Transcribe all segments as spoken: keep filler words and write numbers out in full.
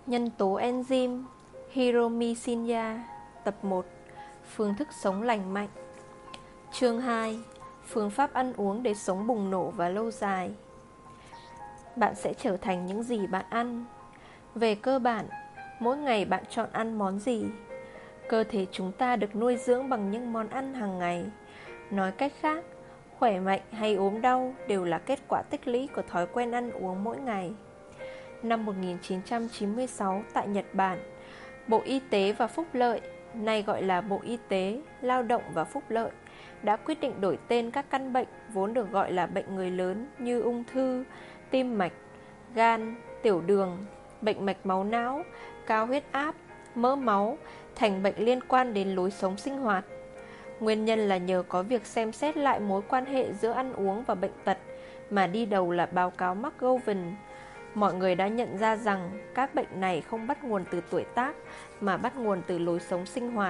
Nhân tố enzyme Hiromycinia. Tập một. Phương thức sống lành mạnh. Chương hai. Phương pháp ăn uống để sống bùng nổ và lâu dài. Bạn sẽ trở thành những gì bạn ăn. Về cơ bản, mỗi ngày bạn chọn ăn món gì. Cơ thể chúng ta được nuôi dưỡng bằng những món ăn hàng ngày. Nói cách khác, khỏe mạnh hay ốm đau đều là kết quả tích lũy của thói quen ăn uống mỗi ngày. Năm một nghìn chín trăm chín mươi sáu tại Nhật Bản, Bộ Y tế và Phúc lợi, nay gọi là Bộ Y tế, Lao động và Phúc lợi, đã quyết định đổi tên các căn bệnh vốn được gọi là bệnh người lớn như ung thư, tim mạch, gan, tiểu đường, bệnh mạch máu não, cao huyết áp, mỡ máu thành bệnh liên quan đến lối sống sinh hoạt. Nguyên nhân là nhờ có việc xem xét lại mối quan hệ giữa ăn uống và bệnh tật mà đi đầu là báo cáo McGowan. Mọi người đã nhận ra rằng các bệnh này không bắt nguồn từ tuổi tác mà bắt nguồn từ lối sống sinh hoạt.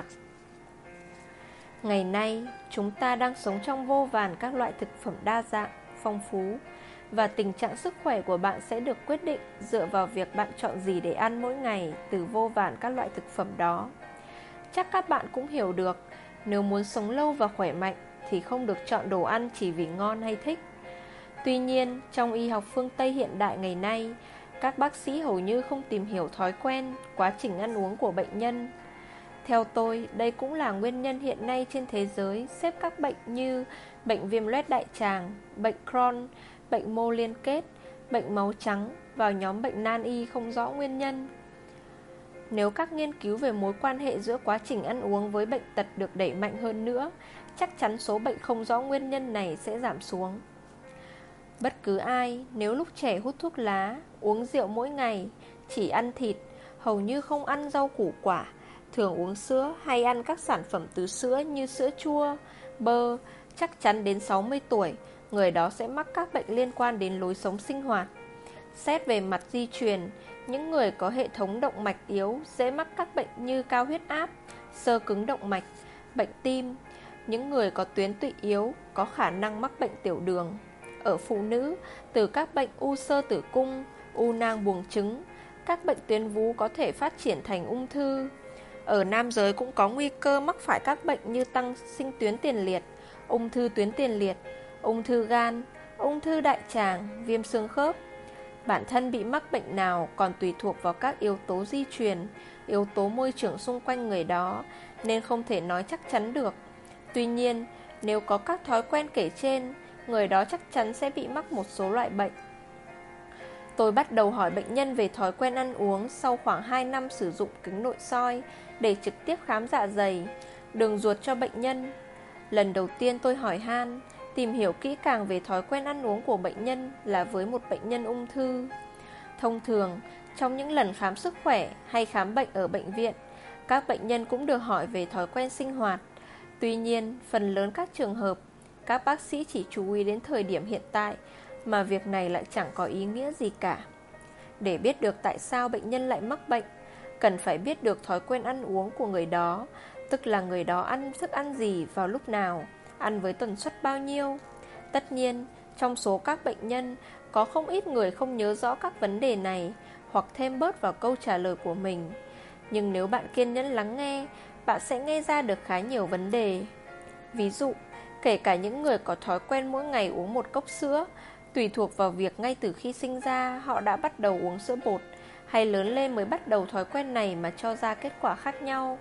Ngày nay, chúng ta đang sống trong vô vàn các loại thực phẩm đa dạng, phong phú, và tình trạng sức khỏe của bạn sẽ được quyết định dựa vào việc bạn chọn gì để ăn mỗi ngày từ vô vàn các loại thực phẩm đó. Chắc các bạn cũng hiểu được, nếu muốn sống lâu và khỏe mạnh thì không được chọn đồ ăn chỉ vì ngon hay thích. Tuy nhiên, trong y học phương Tây hiện đại ngày nay, các bác sĩ hầu như không tìm hiểu thói quen, quá trình ăn uống của bệnh nhân. Theo tôi, đây cũng là nguyên nhân hiện nay trên thế giới xếp các bệnh như bệnh viêm loét đại tràng, bệnh Crohn, bệnh mô liên kết, bệnh máu trắng vào nhóm bệnh nan y không rõ nguyên nhân. Nếu các nghiên cứu về mối quan hệ giữa quá trình ăn uống với bệnh tật được đẩy mạnh hơn nữa, chắc chắn số bệnh không rõ nguyên nhân này sẽ giảm xuống. Bất cứ ai nếu lúc trẻ hút thuốc lá, uống rượu mỗi ngày, chỉ ăn thịt, hầu như không ăn rau củ quả, thường uống sữa hay ăn các sản phẩm từ sữa như sữa chua, bơ, chắc chắn đến sáu mươi tuổi, người đó sẽ mắc các bệnh liên quan đến lối sống sinh hoạt. Xét về mặt di truyền, những người có hệ thống động mạch yếu dễ mắc các bệnh như cao huyết áp, xơ cứng động mạch, bệnh tim. Những người có tuyến tụy yếu có khả năng mắc bệnh tiểu đường. Ở phụ nữ, từ các bệnh u xơ tử cung, u nang buồng trứng, các bệnh tuyến vú có thể phát triển thành ung thư. Ở nam giới cũng có nguy cơ mắc phải các bệnh như tăng sinh tuyến tiền liệt, ung thư tuyến tiền liệt, ung thư gan, ung thư đại tràng, viêm xương khớp. Bản thân bị mắc bệnh nào còn tùy thuộc vào các yếu tố di truyền, yếu tố môi trường xung quanh người đó, nên không thể nói chắc chắn được. Tuy nhiên, nếu có các thói quen kể trên, người đó chắc chắn sẽ bị mắc một số loại bệnh. Tôi bắt đầu hỏi bệnh nhân về thói quen ăn uống sau khoảng hai năm sử dụng kính nội soi để trực tiếp khám dạ dày, đường ruột cho bệnh nhân. Lần đầu tiên tôi hỏi han, tìm hiểu kỹ càng về thói quen ăn uống của bệnh nhân là với một bệnh nhân ung thư. Thông thường, trong những lần khám sức khỏe hay khám bệnh ở bệnh viện, các bệnh nhân cũng được hỏi về thói quen sinh hoạt. Tuy nhiên, phần lớn các trường hợp, các bác sĩ chỉ chú ý đến thời điểm hiện tại, mà việc này lại chẳng có ý nghĩa gì cả. Để biết được tại sao bệnh nhân lại mắc bệnh, cần phải biết được thói quen ăn uống của người đó, tức là người đó ăn thức ăn gì vào lúc nào, ăn với tần suất bao nhiêu. Tất nhiên, trong số các bệnh nhân, có không ít người không nhớ rõ các vấn đề này hoặc thêm bớt vào câu trả lời của mình. Nhưng nếu bạn kiên nhẫn lắng nghe, bạn sẽ nghe ra được khá nhiều vấn đề. Ví dụ, kể cả những người có thói quen mỗi ngày uống một cốc sữa, tùy thuộc vào việc ngay từ khi sinh ra họ đã bắt đầu uống sữa bột, hay lớn lên mới bắt đầu thói quen này mà cho ra kết quả khác nhau.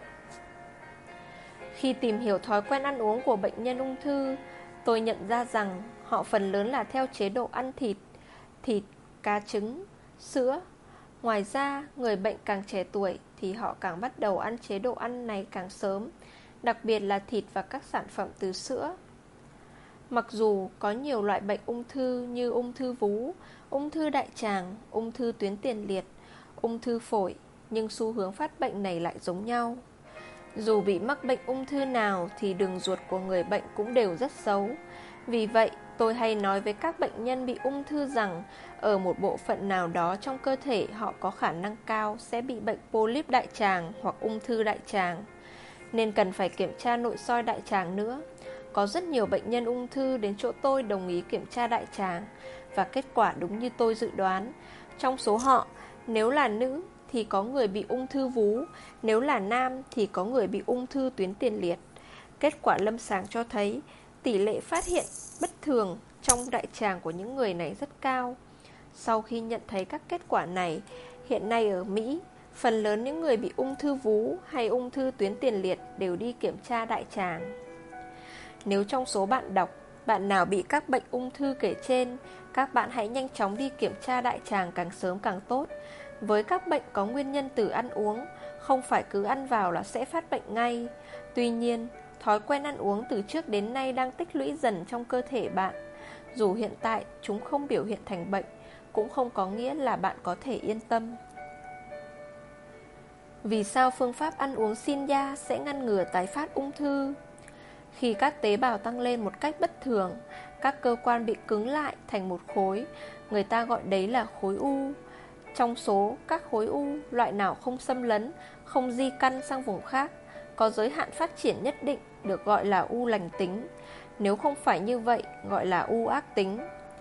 Khi tìm hiểu thói quen ăn uống của bệnh nhân ung thư, tôi nhận ra rằng họ phần lớn là theo chế độ ăn thịt, thịt, cá trứng, sữa. Ngoài ra, người bệnh càng trẻ tuổi thì họ càng bắt đầu ăn chế độ ăn này càng sớm, đặc biệt là thịt và các sản phẩm từ sữa. Mặc dù có nhiều loại bệnh ung thư như ung thư vú, ung thư đại tràng, ung thư tuyến tiền liệt, ung thư phổi, nhưng xu hướng phát bệnh này lại giống nhau. Dù bị mắc bệnh ung thư nào thì đường ruột của người bệnh cũng đều rất xấu. Vì vậy, tôi hay nói với các bệnh nhân bị ung thư rằng ở một bộ phận nào đó trong cơ thể họ có khả năng cao sẽ bị bệnh polyp đại tràng hoặc ung thư đại tràng, nên cần phải kiểm tra nội soi đại tràng nữa. Có rất nhiều bệnh nhân ung thư đến chỗ tôi đồng ý kiểm tra đại tràng, và kết quả đúng như tôi dự đoán. Trong số họ, nếu là nữ thì có người bị ung thư vú, nếu là nam thì có người bị ung thư tuyến tiền liệt. Kết quả lâm sàng cho thấy tỷ lệ phát hiện bất thường trong đại tràng của những người này rất cao. Sau khi nhận thấy các kết quả này, hiện nay ở Mỹ, phần lớn những người bị ung thư vú hay ung thư tuyến tiền liệt đều đi kiểm tra đại tràng. Nếu trong số bạn đọc, bạn nào bị các bệnh ung thư kể trên, các bạn hãy nhanh chóng đi kiểm tra đại tràng càng sớm càng tốt. Với các bệnh có nguyên nhân từ ăn uống, không phải cứ ăn vào là sẽ phát bệnh ngay. Tuy nhiên, thói quen ăn uống từ trước đến nay đang tích lũy dần trong cơ thể bạn. Dù hiện tại chúng không biểu hiện thành bệnh, cũng không có nghĩa là bạn có thể yên tâm. Vì sao phương pháp ăn uống Shinya sẽ ngăn ngừa tái phát ung thư? Khi các tế bào tăng lên một cách bất thường, các cơ quan bị cứng lại thành một khối, người ta gọi đấy là khối u. Trong số các khối u, loại nào không xâm lấn, không di căn sang vùng khác, có giới hạn phát triển nhất định, được gọi là u lành tính. Nếu không phải như vậy, gọi là u ác tính.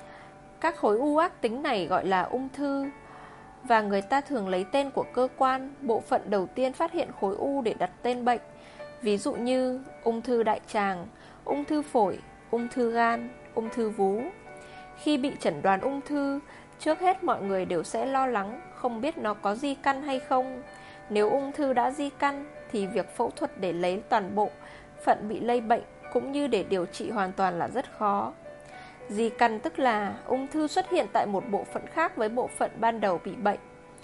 Các khối u ác tính này gọi là ung thư, và người ta thường lấy tên của cơ quan, bộ phận đầu tiên phát hiện khối u để đặt tên bệnh. Ví dụ như ung thư đại tràng, ung thư phổi, ung thư gan, ung thư vú. Khi bị chẩn đoán ung thư, trước hết mọi người đều sẽ lo lắng, không biết nó có di căn hay không. Nếu ung thư đã di căn, thì việc phẫu thuật để lấy toàn bộ phận bị lây bệnh, cũng như để điều trị hoàn toàn là rất khó. Di căn tức là ung thư xuất hiện tại một bộ phận khác với bộ phận ban đầu bị bệnh.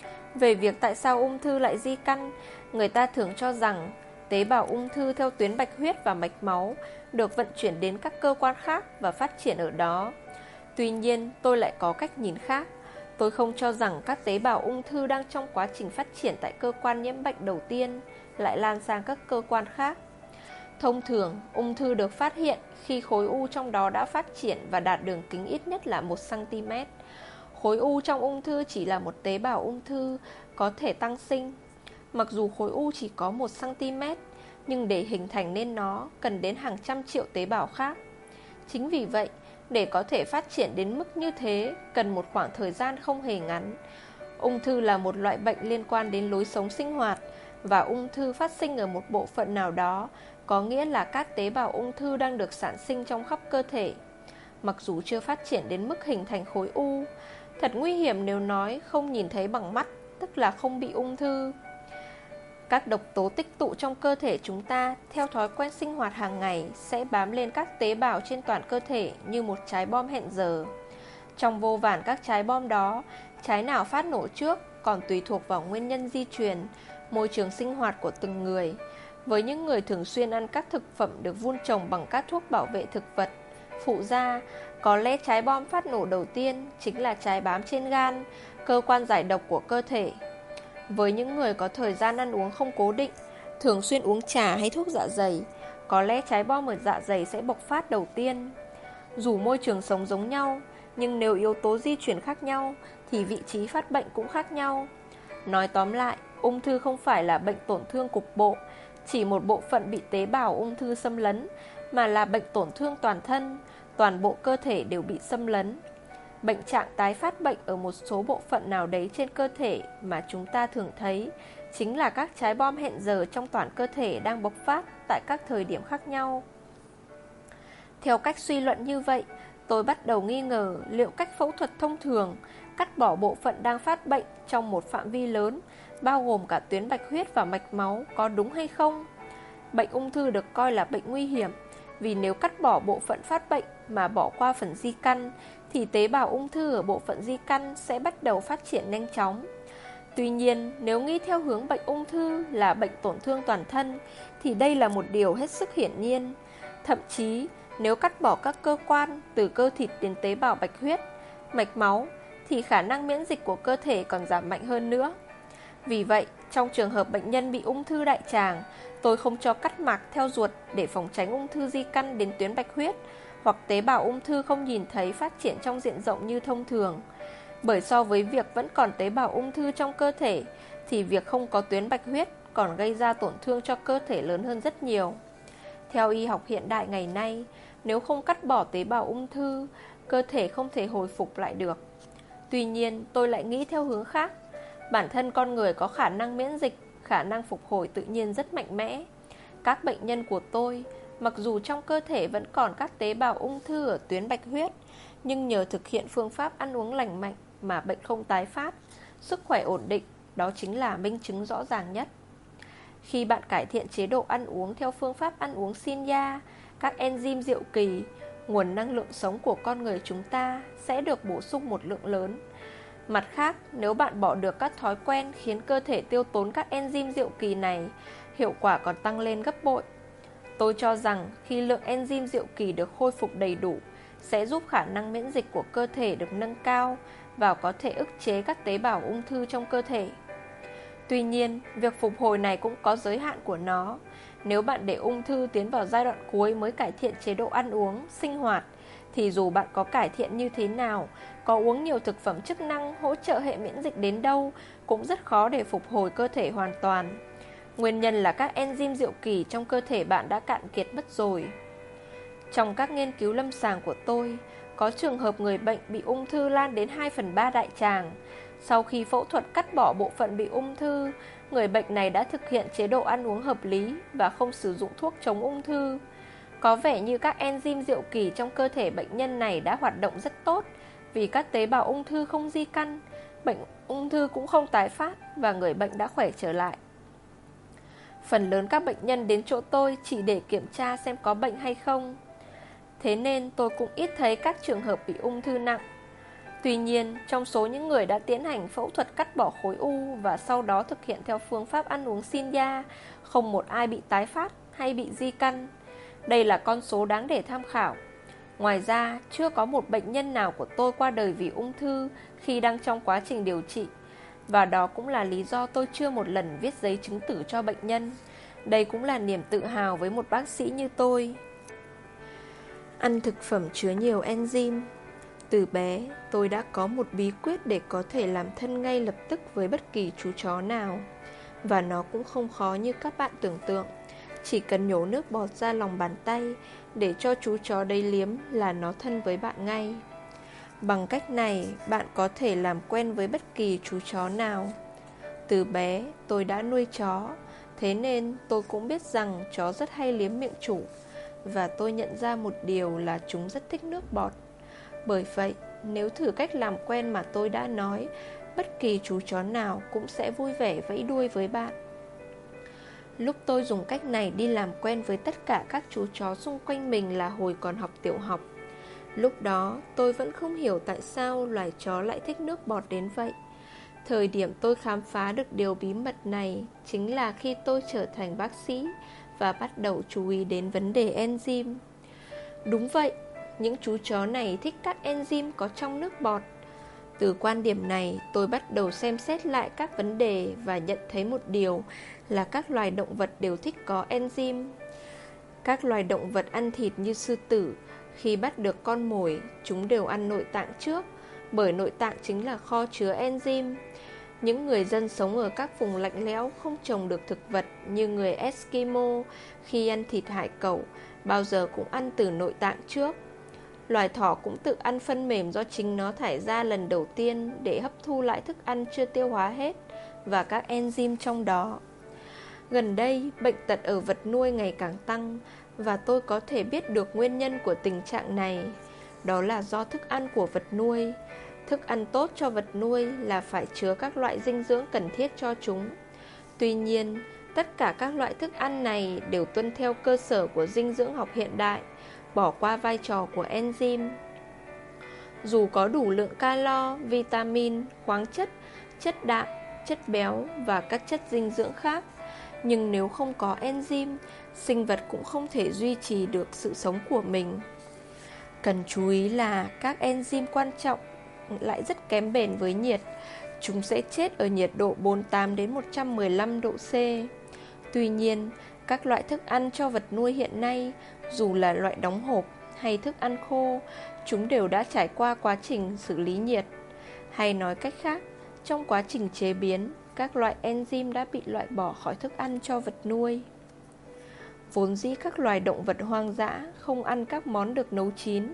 Về việc tại sao ung thư lại di căn, người ta thường cho rằng tế bào ung thư theo tuyến bạch huyết và mạch máu được vận chuyển đến các cơ quan khác và phát triển ở đó. Tuy nhiên, tôi lại có cách nhìn khác. Tôi không cho rằng các tế bào ung thư đang trong quá trình phát triển tại cơ quan nhiễm bệnh đầu tiên lại lan sang các cơ quan khác. Thông thường, ung thư được phát hiện khi khối u trong đó đã phát triển và đạt đường kính ít nhất là một xăng ti mét. Khối u trong ung thư chỉ là một tế bào ung thư có thể tăng sinh. Mặc dù khối u chỉ có một xăng ti mét, nhưng để hình thành nên nó cần đến hàng trăm triệu tế bào khác. Chính vì vậy, để có thể phát triển đến mức như thế, cần một khoảng thời gian không hề ngắn. Ung thư là một loại bệnh liên quan đến lối sống sinh hoạt, và ung thư phát sinh ở một bộ phận nào đó, có nghĩa là các tế bào ung thư đang được sản sinh trong khắp cơ thể. Mặc dù chưa phát triển đến mức hình thành khối u, thật nguy hiểm nếu nói không nhìn thấy bằng mắt, tức là không bị ung thư. Các độc tố tích tụ trong cơ thể chúng ta theo thói quen sinh hoạt hàng ngày sẽ bám lên các tế bào trên toàn cơ thể như một trái bom hẹn giờ. Trong vô vàn các trái bom đó, trái nào phát nổ trước còn tùy thuộc vào nguyên nhân di truyền, môi trường sinh hoạt của từng người. Với những người thường xuyên ăn các thực phẩm được vun trồng bằng các thuốc bảo vệ thực vật, phụ gia, có lẽ trái bom phát nổ đầu tiên chính là trái bám trên gan, cơ quan giải độc của cơ thể. Với những người có thời gian ăn uống không cố định, thường xuyên uống trà hay thuốc dạ dày, có lẽ trái bom ở dạ dày sẽ bộc phát đầu tiên. Dù môi trường sống giống nhau, nhưng nếu yếu tố di chuyển khác nhau, thì vị trí phát bệnh cũng khác nhau. Nói tóm lại, ung thư không phải là bệnh tổn thương cục bộ, chỉ một bộ phận bị tế bào ung thư xâm lấn, mà là bệnh tổn thương toàn thân, toàn bộ cơ thể đều bị xâm lấn. Bệnh trạng tái phát bệnh ở một số bộ phận nào đấy trên cơ thể mà chúng ta thường thấy chính là các trái bom hẹn giờ trong toàn cơ thể đang bộc phát tại các thời điểm khác nhau. Theo cách suy luận như vậy, tôi bắt đầu nghi ngờ liệu cách phẫu thuật thông thường cắt bỏ bộ phận đang phát bệnh trong một phạm vi lớn, bao gồm cả tuyến bạch huyết và mạch máu, có đúng hay không. Bệnh ung thư được coi là bệnh nguy hiểm, vì nếu cắt bỏ bộ phận phát bệnh mà bỏ qua phần di căn, thì tế bào ung thư ở bộ phận di căn sẽ bắt đầu phát triển nhanh chóng. Tuy nhiên, nếu nghĩ theo hướng bệnh ung thư là bệnh tổn thương toàn thân, thì đây là một điều hết sức hiển nhiên. Thậm chí, nếu cắt bỏ các cơ quan từ cơ thịt đến tế bào bạch huyết, mạch máu, thì khả năng miễn dịch của cơ thể còn giảm mạnh hơn nữa. Vì vậy, trong trường hợp bệnh nhân bị ung thư đại tràng, tôi không cho cắt mạc theo ruột để phòng tránh ung thư di căn đến tuyến bạch huyết, hoặc tế bào ung thư không nhìn thấy phát triển trong diện rộng như thông thường. Bởi so với việc vẫn còn tế bào ung thư trong cơ thể, thì việc không có tuyến bạch huyết còn gây ra tổn thương cho cơ thể lớn hơn rất nhiều. Theo y học hiện đại ngày nay, nếu không cắt bỏ tế bào ung thư, cơ thể không thể hồi phục lại được. Tuy nhiên, tôi lại nghĩ theo hướng khác. Bản thân con người có khả năng miễn dịch, khả năng phục hồi tự nhiên rất mạnh mẽ. Các bệnh nhân của tôi, mặc dù trong cơ thể vẫn còn các tế bào ung thư ở tuyến bạch huyết, nhưng nhờ thực hiện phương pháp ăn uống lành mạnh mà bệnh không tái phát, sức khỏe ổn định. Đó chính là minh chứng rõ ràng nhất. Khi bạn cải thiện chế độ ăn uống theo phương pháp ăn uống Shinya, các enzyme diệu kỳ, nguồn năng lượng sống của con người chúng ta sẽ được bổ sung một lượng lớn. Mặt khác, nếu bạn bỏ được các thói quen khiến cơ thể tiêu tốn các enzyme diệu kỳ này, hiệu quả còn tăng lên gấp bội. Tôi cho rằng khi lượng enzyme diệu kỳ được khôi phục đầy đủ, sẽ giúp khả năng miễn dịch của cơ thể được nâng cao và có thể ức chế các tế bào ung thư trong cơ thể. Tuy nhiên, việc phục hồi này cũng có giới hạn của nó. Nếu bạn để ung thư tiến vào giai đoạn cuối mới cải thiện chế độ ăn uống, sinh hoạt, thì dù bạn có cải thiện như thế nào, có uống nhiều thực phẩm chức năng hỗ trợ hệ miễn dịch đến đâu, cũng rất khó để phục hồi cơ thể hoàn toàn. Nguyên nhân là các enzyme diệu kỳ trong cơ thể bạn đã cạn kiệt mất rồi. Trong các nghiên cứu lâm sàng của tôi, có trường hợp người bệnh bị ung thư lan đến hai phần ba đại tràng. Sau khi phẫu thuật cắt bỏ bộ phận bị ung thư, người bệnh này đã thực hiện chế độ ăn uống hợp lý và không sử dụng thuốc chống ung thư. Có vẻ như các enzyme diệu kỳ trong cơ thể bệnh nhân này đã hoạt động rất tốt, vì các tế bào ung thư không di căn, bệnh ung thư cũng không tái phát và người bệnh đã khỏe trở lại. Phần lớn các bệnh nhân đến chỗ tôi chỉ để kiểm tra xem có bệnh hay không. Thế nên tôi cũng ít thấy các trường hợp bị ung thư nặng. Tuy nhiên, trong số những người đã tiến hành phẫu thuật cắt bỏ khối u và sau đó thực hiện theo phương pháp ăn uống Shinya, không một ai bị tái phát hay bị di căn. Đây là con số đáng để tham khảo. Ngoài ra, chưa có một bệnh nhân nào của tôi qua đời vì ung thư khi đang trong quá trình điều trị. Và đó cũng là lý do tôi chưa một lần viết giấy chứng tử cho bệnh nhân. Đây cũng là niềm tự hào với một bác sĩ như tôi. Ăn thực phẩm chứa nhiều enzyme. Từ bé, tôi đã có một bí quyết để có thể làm thân ngay lập tức với bất kỳ chú chó nào. Và nó cũng không khó như các bạn tưởng tượng. Chỉ cần nhổ nước bọt ra lòng bàn tay để cho chú chó đấy liếm là nó thân với bạn ngay. Bằng cách này, bạn có thể làm quen với bất kỳ chú chó nào. Từ bé, tôi đã nuôi chó, thế nên tôi cũng biết rằng chó rất hay liếm miệng chủ. Và tôi nhận ra một điều là chúng rất thích nước bọt. Bởi vậy, nếu thử cách làm quen mà tôi đã nói, bất kỳ chú chó nào cũng sẽ vui vẻ vẫy đuôi với bạn. Lúc tôi dùng cách này đi làm quen với tất cả các chú chó xung quanh mình là hồi còn học tiểu học. Lúc đó tôi vẫn không hiểu tại sao loài chó lại thích nước bọt đến vậy. Thời điểm tôi khám phá được điều bí mật này chính là khi tôi trở thành bác sĩ và bắt đầu chú ý đến vấn đề enzyme. Đúng vậy, những chú chó này thích các enzyme có trong nước bọt. Từ quan điểm này, tôi bắt đầu xem xét lại các vấn đề và nhận thấy một điều là các loài động vật đều thích có enzyme. Các loài động vật ăn thịt như sư tử, khi bắt được con mồi, chúng đều ăn nội tạng trước, bởi nội tạng chính là kho chứa enzyme. Những người dân sống ở các vùng lạnh lẽo không trồng được thực vật như người Eskimo, khi ăn thịt hải cẩu, bao giờ cũng ăn từ nội tạng trước. Loài thỏ cũng tự ăn phân mềm do chính nó thải ra lần đầu tiên để hấp thu lại thức ăn chưa tiêu hóa hết và các enzyme trong đó. Gần đây, bệnh tật ở vật nuôi ngày càng tăng và tôi có thể biết được nguyên nhân của tình trạng này. Đó là do thức ăn của vật nuôi. Thức ăn tốt cho vật nuôi là phải chứa các loại dinh dưỡng cần thiết cho chúng. Tuy nhiên, tất cả các loại thức ăn này đều tuân theo cơ sở của dinh dưỡng học hiện đại, bỏ qua vai trò của enzyme. Dù có đủ lượng calo, vitamin, khoáng chất, chất đạm, chất béo và các chất dinh dưỡng khác, nhưng nếu không có enzyme, sinh vật cũng không thể duy trì được sự sống của mình. Cần chú ý là các enzyme quan trọng lại rất kém bền với nhiệt. Chúng sẽ chết ở nhiệt độ bốn mươi tám đến một trăm mười lăm độ C. Tuy nhiên, các loại thức ăn cho vật nuôi hiện nay, dù là loại đóng hộp hay thức ăn khô, chúng đều đã trải qua quá trình xử lý nhiệt. Hay nói cách khác, trong quá trình chế biến, các loại enzyme đã bị loại bỏ khỏi thức ăn cho vật nuôi. Vốn dĩ các loài động vật hoang dã không ăn các món được nấu chín,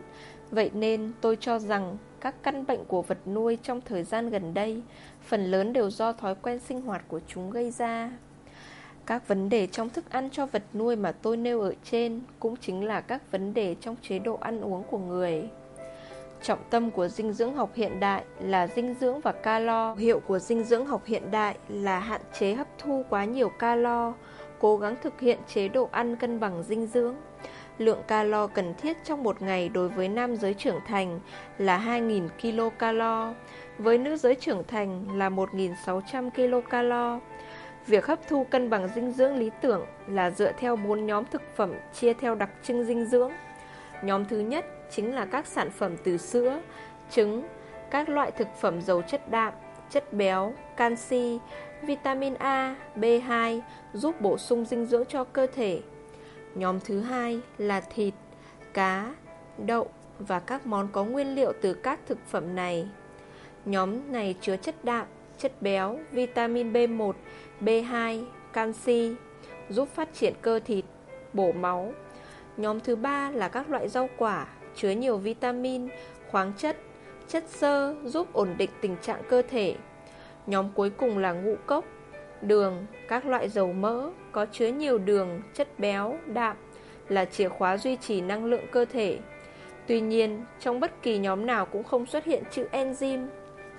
Vậy nên tôi cho rằng các căn bệnh của vật nuôi trong thời gian gần đây phần lớn đều do thói quen sinh hoạt của chúng gây ra. Các vấn đề trong thức ăn cho vật nuôi mà tôi nêu ở trên cũng chính là các vấn đề trong chế độ ăn uống của người. Trọng tâm của dinh dưỡng học hiện đại là dinh dưỡng và calo. Hiệu của dinh dưỡng học hiện đại là hạn chế hấp thu quá nhiều calo, cố gắng thực hiện chế độ ăn cân bằng dinh dưỡng. Lượng calo cần thiết trong một ngày đối với nam giới trưởng thành là hai nghìn kilocalo, với nữ giới trưởng thành là một nghìn sáu trăm kilocalo. Việc hấp thu cân bằng dinh dưỡng lý tưởng là dựa theo bốn nhóm thực phẩm chia theo đặc trưng dinh dưỡng. Nhóm thứ nhất chính là các sản phẩm từ sữa, trứng, các loại thực phẩm giàu chất đạm, chất béo, canxi, vitamin A, B hai giúp bổ sung dinh dưỡng cho cơ thể. Nhóm thứ hai là thịt, cá, đậu và các món có nguyên liệu từ các thực phẩm này. Nhóm này chứa chất đạm, chất béo, vitamin B một, B hai, canxi, giúp phát triển cơ thịt, bổ máu. Nhóm thứ ba là các loại rau quả, chứa nhiều vitamin, khoáng chất, chất xơ giúp ổn định tình trạng cơ thể. Nhóm cuối cùng là ngũ cốc, đường, các loại dầu mỡ có chứa nhiều đường, chất béo, đạm là chìa khóa duy trì năng lượng cơ thể. Tuy nhiên, trong bất kỳ nhóm nào cũng không xuất hiện chữ enzyme.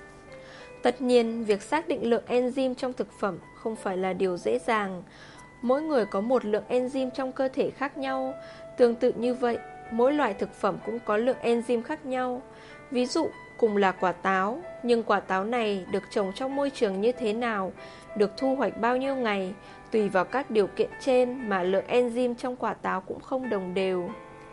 Tất nhiên, việc xác định lượng enzyme trong thực phẩm không phải là điều dễ dàng. Mỗi người có một lượng enzyme trong cơ thể khác nhau. Tương tự như vậy, mỗi loại thực phẩm cũng có lượng enzyme khác nhau. Ví dụ, cùng là quả táo, nhưng quả táo này được trồng trong môi trường như thế nào, được thu hoạch bao nhiêu ngày, tùy vào các điều kiện trên mà lượng enzyme trong quả táo cũng không đồng đều.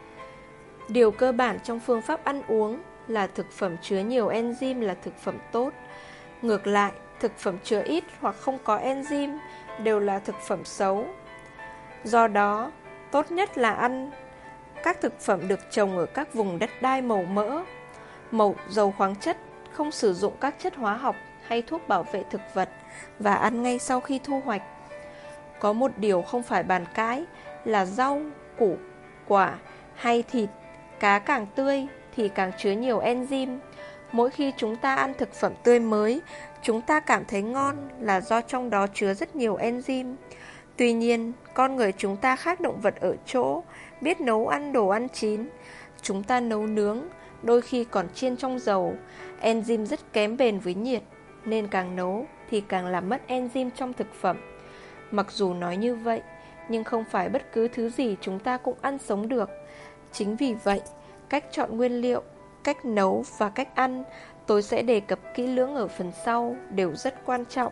Điều cơ bản trong phương pháp ăn uống là thực phẩm chứa nhiều enzyme là thực phẩm tốt. Ngược lại, thực phẩm chứa ít hoặc không có enzyme đều là thực phẩm xấu. Do đó, tốt nhất là ăn các thực phẩm được trồng ở các vùng đất đai màu mỡ, màu giàu khoáng chất, không sử dụng các chất hóa học hay thuốc bảo vệ thực vật và ăn ngay sau khi thu hoạch. Có một điều không phải bàn cãi là rau, củ, quả hay thịt, cá càng tươi thì càng chứa nhiều enzyme. Mỗi khi chúng ta ăn thực phẩm tươi mới, chúng ta cảm thấy ngon là do trong đó chứa rất nhiều enzyme. Tuy nhiên, con người chúng ta khác động vật ở chỗ biết nấu ăn đồ ăn chín. Chúng ta nấu nướng, đôi khi còn chiên trong dầu. Enzyme rất kém bền với nhiệt, nên càng nấu thì càng làm mất enzyme trong thực phẩm. Mặc dù nói như vậy, nhưng không phải bất cứ thứ gì chúng ta cũng ăn sống được. Chính vì vậy, cách chọn nguyên liệu, cách nấu và cách ăn tôi sẽ đề cập kỹ lưỡng ở phần sau đều rất quan trọng.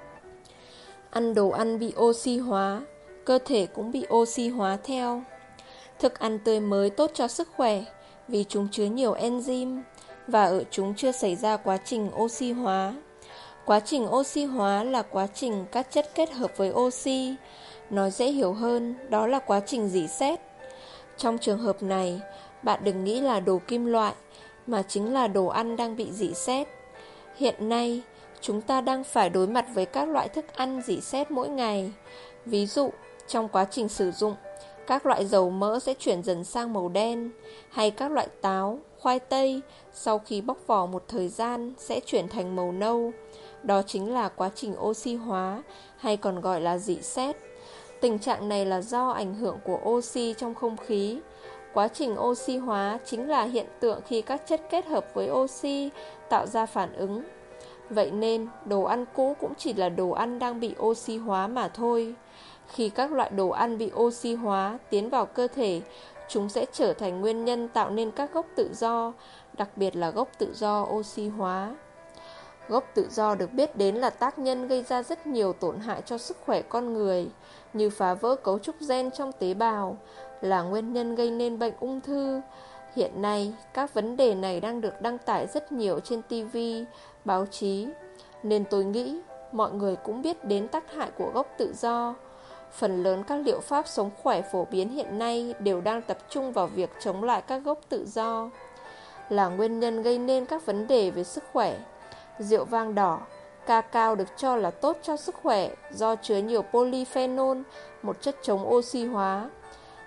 Ăn đồ ăn bị oxy hóa, cơ thể cũng bị oxy hóa theo. Thức ăn tươi mới tốt cho sức khỏe vì chúng chứa nhiều enzyme và ở chúng chưa xảy ra quá trình oxy hóa. Quá trình oxy hóa là quá trình các chất kết hợp với oxy. Nói dễ hiểu hơn, đó là quá trình rỉ sét. Trong trường hợp này, bạn đừng nghĩ là đồ kim loại, mà chính là đồ ăn đang bị rỉ sét. Hiện nay, chúng ta đang phải đối mặt với các loại thức ăn rỉ sét mỗi ngày. Ví dụ, trong quá trình sử dụng, các loại dầu mỡ sẽ chuyển dần sang màu đen, hay các loại táo, khoai tây sau khi bóc vỏ một thời gian sẽ chuyển thành màu nâu. Đó chính là quá trình oxy hóa, hay còn gọi là rỉ sét. Tình trạng này là do ảnh hưởng của oxy trong không khí. Quá trình oxy hóa chính là hiện tượng khi các chất kết hợp với oxy tạo ra phản ứng. Vậy nên, đồ ăn cũ cũng chỉ là đồ ăn đang bị oxy hóa mà thôi. Khi các loại đồ ăn bị oxy hóa tiến vào cơ thể, chúng sẽ trở thành nguyên nhân tạo nên các gốc tự do, đặc biệt là gốc tự do oxy hóa. Gốc tự do được biết đến là tác nhân gây ra rất nhiều tổn hại cho sức khỏe con người, như phá vỡ cấu trúc gen trong tế bào, là nguyên nhân gây nên bệnh ung thư. Hiện nay, các vấn đề này đang được đăng tải rất nhiều trên ti vi, báo chí, nên tôi nghĩ mọi người cũng biết đến tác hại của gốc tự do. Phần lớn các liệu pháp sống khỏe phổ biến hiện nay đều đang tập trung vào việc chống lại các gốc tự do, là nguyên nhân gây nên các vấn đề về sức khỏe. Rượu vang đỏ, cacao được cho là tốt cho sức khỏe do chứa nhiều polyphenol, một chất chống oxy hóa.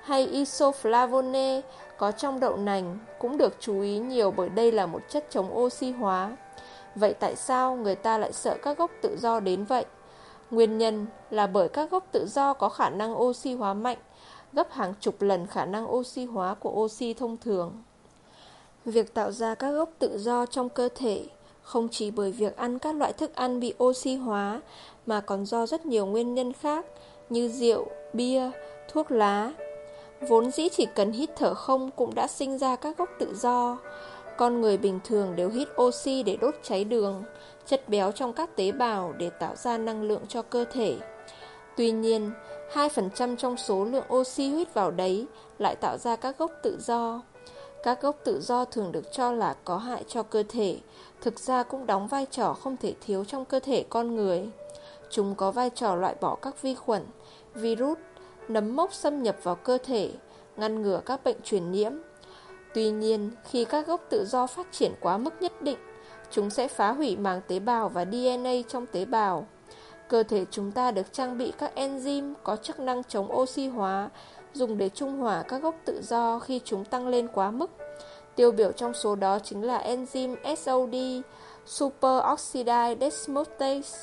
hay isoflavone có trong đậu nành cũng được chú ý nhiều bởi đây là một chất chống oxy hóa. Vậy tại sao người ta lại sợ các gốc tự do đến vậy? Nguyên nhân là bởi các gốc tự do có khả năng oxy hóa mạnh, gấp hàng chục lần khả năng oxy hóa của oxy thông thường. Việc tạo ra các gốc tự do trong cơ thể không chỉ bởi việc ăn các loại thức ăn bị oxy hóa, mà còn do rất nhiều nguyên nhân khác như rượu, bia, thuốc lá. Vốn dĩ chỉ cần hít thở không cũng đã sinh ra các gốc tự do. Con người bình thường đều hít oxy để đốt cháy đường, chất béo trong các tế bào để tạo ra năng lượng cho cơ thể. Tuy nhiên, hai phần trăm trong số lượng oxy hít vào đấy lại tạo ra các gốc tự do. Các gốc tự do thường được cho là có hại cho cơ thể, thực ra cũng đóng vai trò không thể thiếu trong cơ thể con người. Chúng có vai trò loại bỏ các vi khuẩn, virus, nấm mốc xâm nhập vào cơ thể, ngăn ngừa các bệnh truyền nhiễm. Tuy nhiên, khi các gốc tự do phát triển quá mức nhất định, chúng sẽ phá hủy màng tế bào và đê en a trong tế bào. Cơ thể chúng ta được trang bị các enzyme có chức năng chống oxy hóa, dùng để trung hòa các gốc tự do khi chúng tăng lên quá mức. Tiêu biểu trong số đó chính là enzyme ét o đê, superoxide desmutase.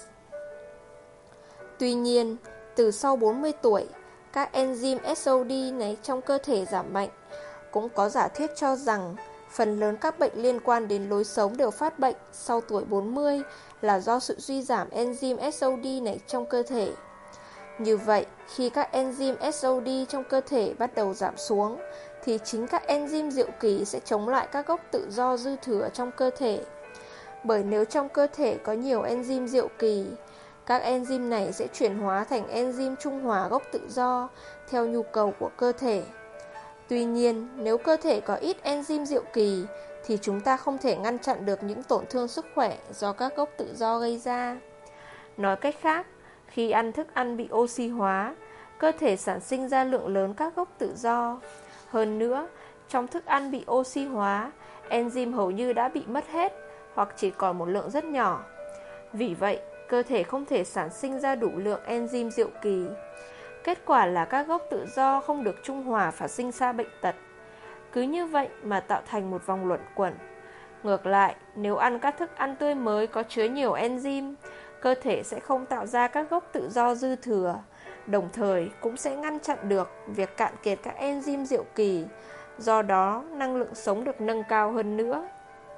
Tuy nhiên, từ sau bốn mươi tuổi, các enzyme ét o đê này trong cơ thể giảm mạnh. Cũng có giả thuyết cho rằng phần lớn các bệnh liên quan đến lối sống đều phát bệnh sau tuổi bốn mươi là do sự suy giảm enzyme ét o đê này trong cơ thể. Như vậy, khi các enzyme ét o đê trong cơ thể bắt đầu giảm xuống, thì chính các enzyme diệu kỳ sẽ chống lại các gốc tự do dư thừa trong cơ thể. Bởi nếu trong cơ thể có nhiều enzyme diệu kỳ, các enzyme này sẽ chuyển hóa thành enzyme trung hòa gốc tự do theo nhu cầu của cơ thể. Tuy nhiên, nếu cơ thể có ít enzyme diệu kỳ, thì chúng ta không thể ngăn chặn được những tổn thương sức khỏe do các gốc tự do gây ra. Nói cách khác, khi ăn thức ăn bị oxy hóa, cơ thể sản sinh ra lượng lớn các gốc tự do. Hơn nữa, trong thức ăn bị oxy hóa, enzyme hầu như đã bị mất hết hoặc chỉ còn một lượng rất nhỏ. Vì vậy, cơ thể không thể sản sinh ra đủ lượng enzyme diệu kỳ. Kết quả là các gốc tự do không được trung hòa và sinh ra bệnh tật. Cứ như vậy mà tạo thành một vòng luẩn quẩn. Ngược lại, nếu ăn các thức ăn tươi mới có chứa nhiều enzyme, cơ thể sẽ không tạo ra các gốc tự do dư thừa, đồng thời cũng sẽ ngăn chặn được việc cạn kiệt các enzyme diệu kỳ, do đó năng lượng sống được nâng cao hơn nữa.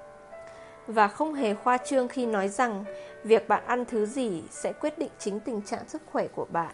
Và không hề khoa trương khi nói rằng việc bạn ăn thứ gì sẽ quyết định chính tình trạng sức khỏe của bạn.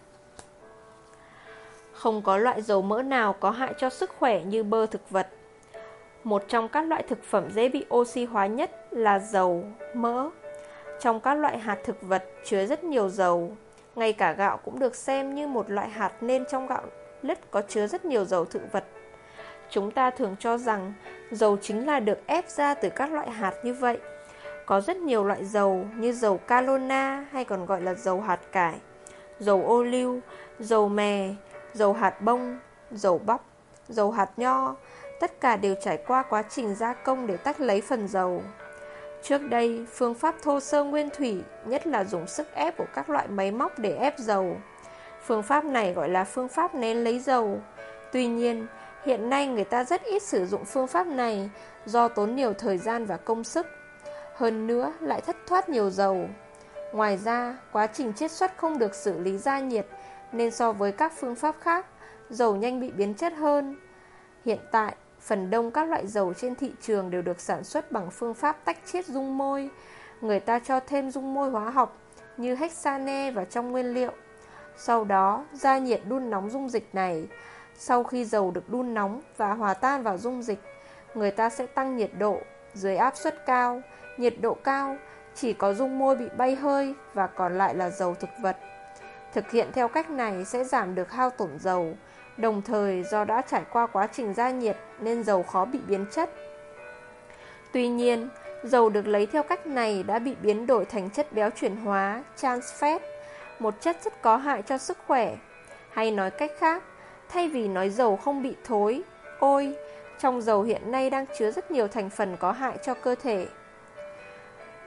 Không có loại dầu mỡ nào có hại cho sức khỏe như bơ thực vật. Một trong các loại thực phẩm dễ bị oxy hóa nhất là dầu, mỡ. Trong các loại hạt thực vật chứa rất nhiều dầu. Ngay cả gạo cũng được xem như một loại hạt nên trong gạo lứt có chứa rất nhiều dầu thực vật. Chúng ta thường cho rằng dầu chính là được ép ra từ các loại hạt như vậy. Có rất nhiều loại dầu như dầu Kalona hay còn gọi là dầu hạt cải, dầu ô liu, dầu mè, dầu hạt bông, dầu bắp, dầu hạt nho. Tất cả đều trải qua quá trình gia công để tách lấy phần dầu. Trước đây, phương pháp thô sơ nguyên thủy nhất là dùng sức ép của các loại máy móc để ép dầu. Phương pháp này gọi là phương pháp nén lấy dầu. Tuy nhiên, hiện nay người ta rất ít sử dụng phương pháp này do tốn nhiều thời gian và công sức. Hơn nữa lại thất thoát nhiều dầu. Ngoài ra, quá trình chiết xuất không được xử lý gia nhiệt, nên so với các phương pháp khác, dầu nhanh bị biến chất hơn. Hiện tại, phần đông các loại dầu trên thị trường đều được sản xuất bằng phương pháp tách chiết dung môi. Người ta cho thêm dung môi hóa học như hexane vào trong nguyên liệu. Sau đó, gia nhiệt đun nóng dung dịch này. Sau khi dầu được đun nóng và hòa tan vào dung dịch, người ta sẽ tăng nhiệt độ. Dưới áp suất cao, nhiệt độ cao, chỉ có dung môi bị bay hơi và còn lại là dầu thực vật. Thực hiện theo cách này sẽ giảm được hao tổn dầu. Đồng thời do đã trải qua quá trình gia nhiệt nên dầu khó bị biến chất. Tuy nhiên, dầu được lấy theo cách này đã bị biến đổi thành chất béo chuyển hóa, trans fat, một chất rất có hại cho sức khỏe. Hay nói cách khác, thay vì nói dầu không bị thối, ôi, trong dầu hiện nay đang chứa rất nhiều thành phần có hại cho cơ thể.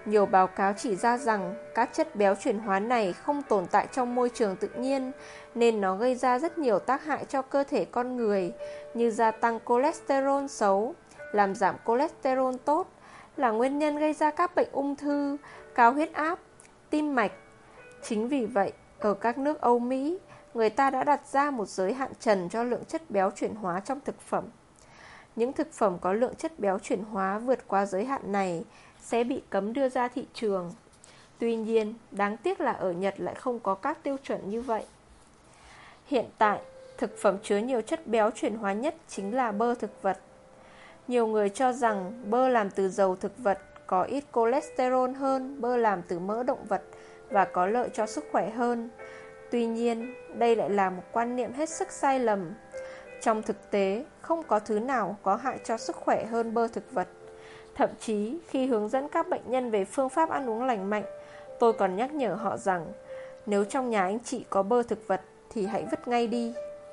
Nhiều báo cáo chỉ ra rằng các chất béo chuyển hóa này không tồn tại trong môi trường tự nhiên, nên nó gây ra rất nhiều tác hại cho cơ thể con người, như gia tăng cholesterol xấu, làm giảm cholesterol tốt, là nguyên nhân gây ra các bệnh ung thư, cao huyết áp, tim mạch. Chính vì vậy, ở các nước Âu Mỹ, người ta đã đặt ra một giới hạn trần cho lượng chất béo chuyển hóa trong thực phẩm. Những thực phẩm có lượng chất béo chuyển hóa vượt qua giới hạn này sẽ bị cấm đưa ra thị trường. Tuy nhiên, đáng tiếc là ở Nhật lại không có các tiêu chuẩn như vậy. Hiện tại, thực phẩm chứa nhiều chất béo chuyển hóa nhất chính là bơ thực vật. Nhiều người cho rằng bơ làm từ dầu thực vật có ít cholesterol hơn bơ làm từ mỡ động vật và có lợi cho sức khỏe hơn. Tuy nhiên, đây lại là một quan niệm hết sức sai lầm. Trong thực tế, không có thứ nào có hại cho sức khỏe hơn bơ thực vật. Thậm chí, khi hướng dẫn các bệnh nhân về phương pháp ăn uống lành mạnh, tôi còn nhắc nhở họ rằng nếu trong nhà anh chị có bơ thực vật thì hãy vứt ngay đi.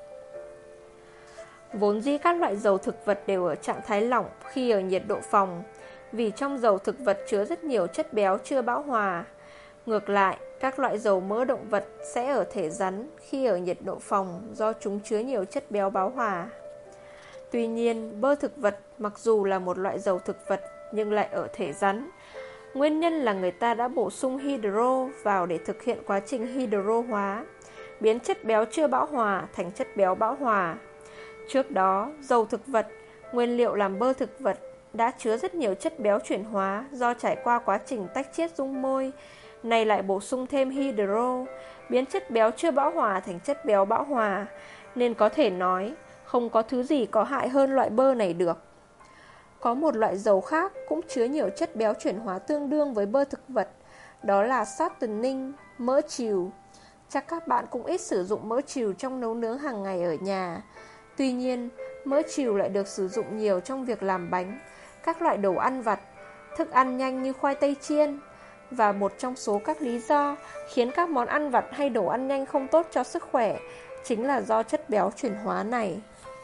Vốn dĩ các loại dầu thực vật đều ở trạng thái lỏng khi ở nhiệt độ phòng, vì trong dầu thực vật chứa rất nhiều chất béo chưa bão hòa. Ngược lại, các loại dầu mỡ động vật sẽ ở thể rắn khi ở nhiệt độ phòng do chúng chứa nhiều chất béo bão hòa. Tuy nhiên, bơ thực vật mặc dù là một loại dầu thực vật nhưng lại ở thể rắn. Nguyên nhân là người ta đã bổ sung hydro vào để thực hiện quá trình hydro hóa, biến chất béo chưa bão hòa thành chất béo bão hòa. Trước đó, dầu thực vật, nguyên liệu làm bơ thực vật, đã chứa rất nhiều chất béo chuyển hóa do trải qua quá trình tách chiết dung môi. Này lại bổ sung thêm hydro, biến chất béo chưa bão hòa thành chất béo bão hòa, nên có thể nói không có thứ gì có hại hơn loại bơ này được. Có một loại dầu khác cũng chứa nhiều chất béo chuyển hóa tương đương với bơ thực vật, đó là shortening, mỡ chìu. Chắc các bạn cũng ít sử dụng mỡ chìu trong nấu nướng hàng ngày ở nhà. Tuy nhiên, mỡ chìu lại được sử dụng nhiều trong việc làm bánh, các loại đồ ăn vặt, thức ăn nhanh như khoai tây chiên. Và một trong số các lý do khiến các món ăn vặt hay đồ ăn nhanh không tốt cho sức khỏe chính là do chất béo chuyển hóa này.